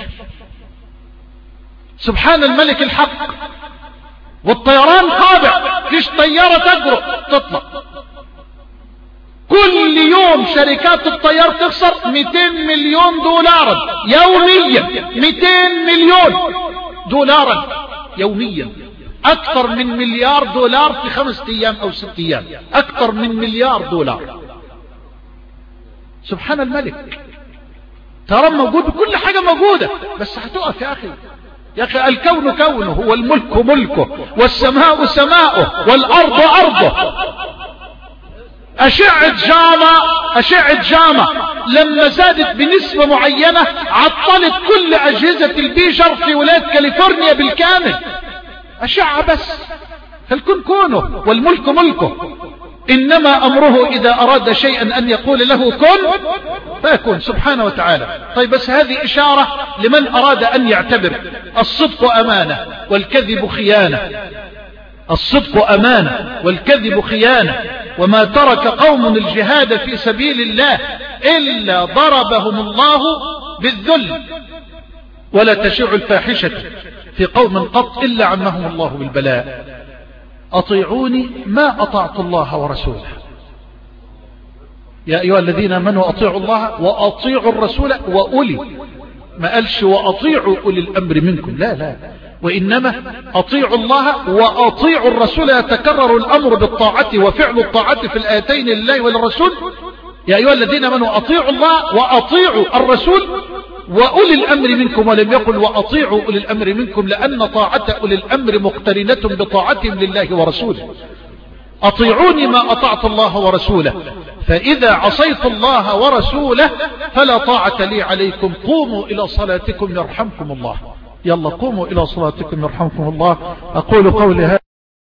سبحان الملك الحق. والطيران خاضع، فيش طيارة تجرؤ تطلع. كل يوم شركات الطيار تخسر مئتين مليون دولارا يوميا، مئتين مليون دولارا يوميا، اكثر من مليار دولار في خمسة ايام او ست ايام، اكثر من مليار دولار. سبحان الملك. طيران موجود، كل حاجة موجودة، بس هتقف يا اخي. يا أخي الكون كونه والملك ملكه والسماء سماؤه والأرض أرضه. أشعة جاما أشعة جاما لما زادت بنسبة معينة عطلت كل أجهزة البيشر في ولاية كاليفورنيا بالكامل. أشعة بس، فالكون كونه والملك ملكه، إنما أمره إذا أراد شيئا أن يقول له كن فيكون سبحانه وتعالى. طيب بس هذه إشارة لمن أراد أن يعتبر. الصدق أمانة والكذب خيانة، الصدق أمانة والكذب خيانة. وما ترك قوم الجهاد في سبيل الله إلا ضربهم الله بالذل، ولا تشيع الفاحشة في قوم قط إلا عمهم الله بالبلاء. أطيعوني ما أطعت الله ورسوله. يا أيها الذين آمنوا أطيعوا الله وأطيعوا الرسول وأولي، ما قالش وأطيعوا أولي الأمر منكم، لا لا، وإنما أطيعوا الله وأطيعوا الرسول. يتكرر الأمر بالطاعة وفعل الطاعة في الآيتين لله وللرسول. يا أيها الذين آمنوا أطيعوا الله وأطيعوا الرسول وأولي الأمر منكم، ولم يقل وأطيعوا أولي الأمر منكم، لأن طاعة أولي الأمر مقترنة بطاعتهم لله ورسوله. أطيعوني ما أطعت الله ورسوله، فإذا عصيت الله ورسوله فلا طاعة لي عليكم. قوموا إلى صلاتكم يرحمكم الله. يلا قوموا إلى صلاتكم يرحمكم الله. أقول قولي هذا.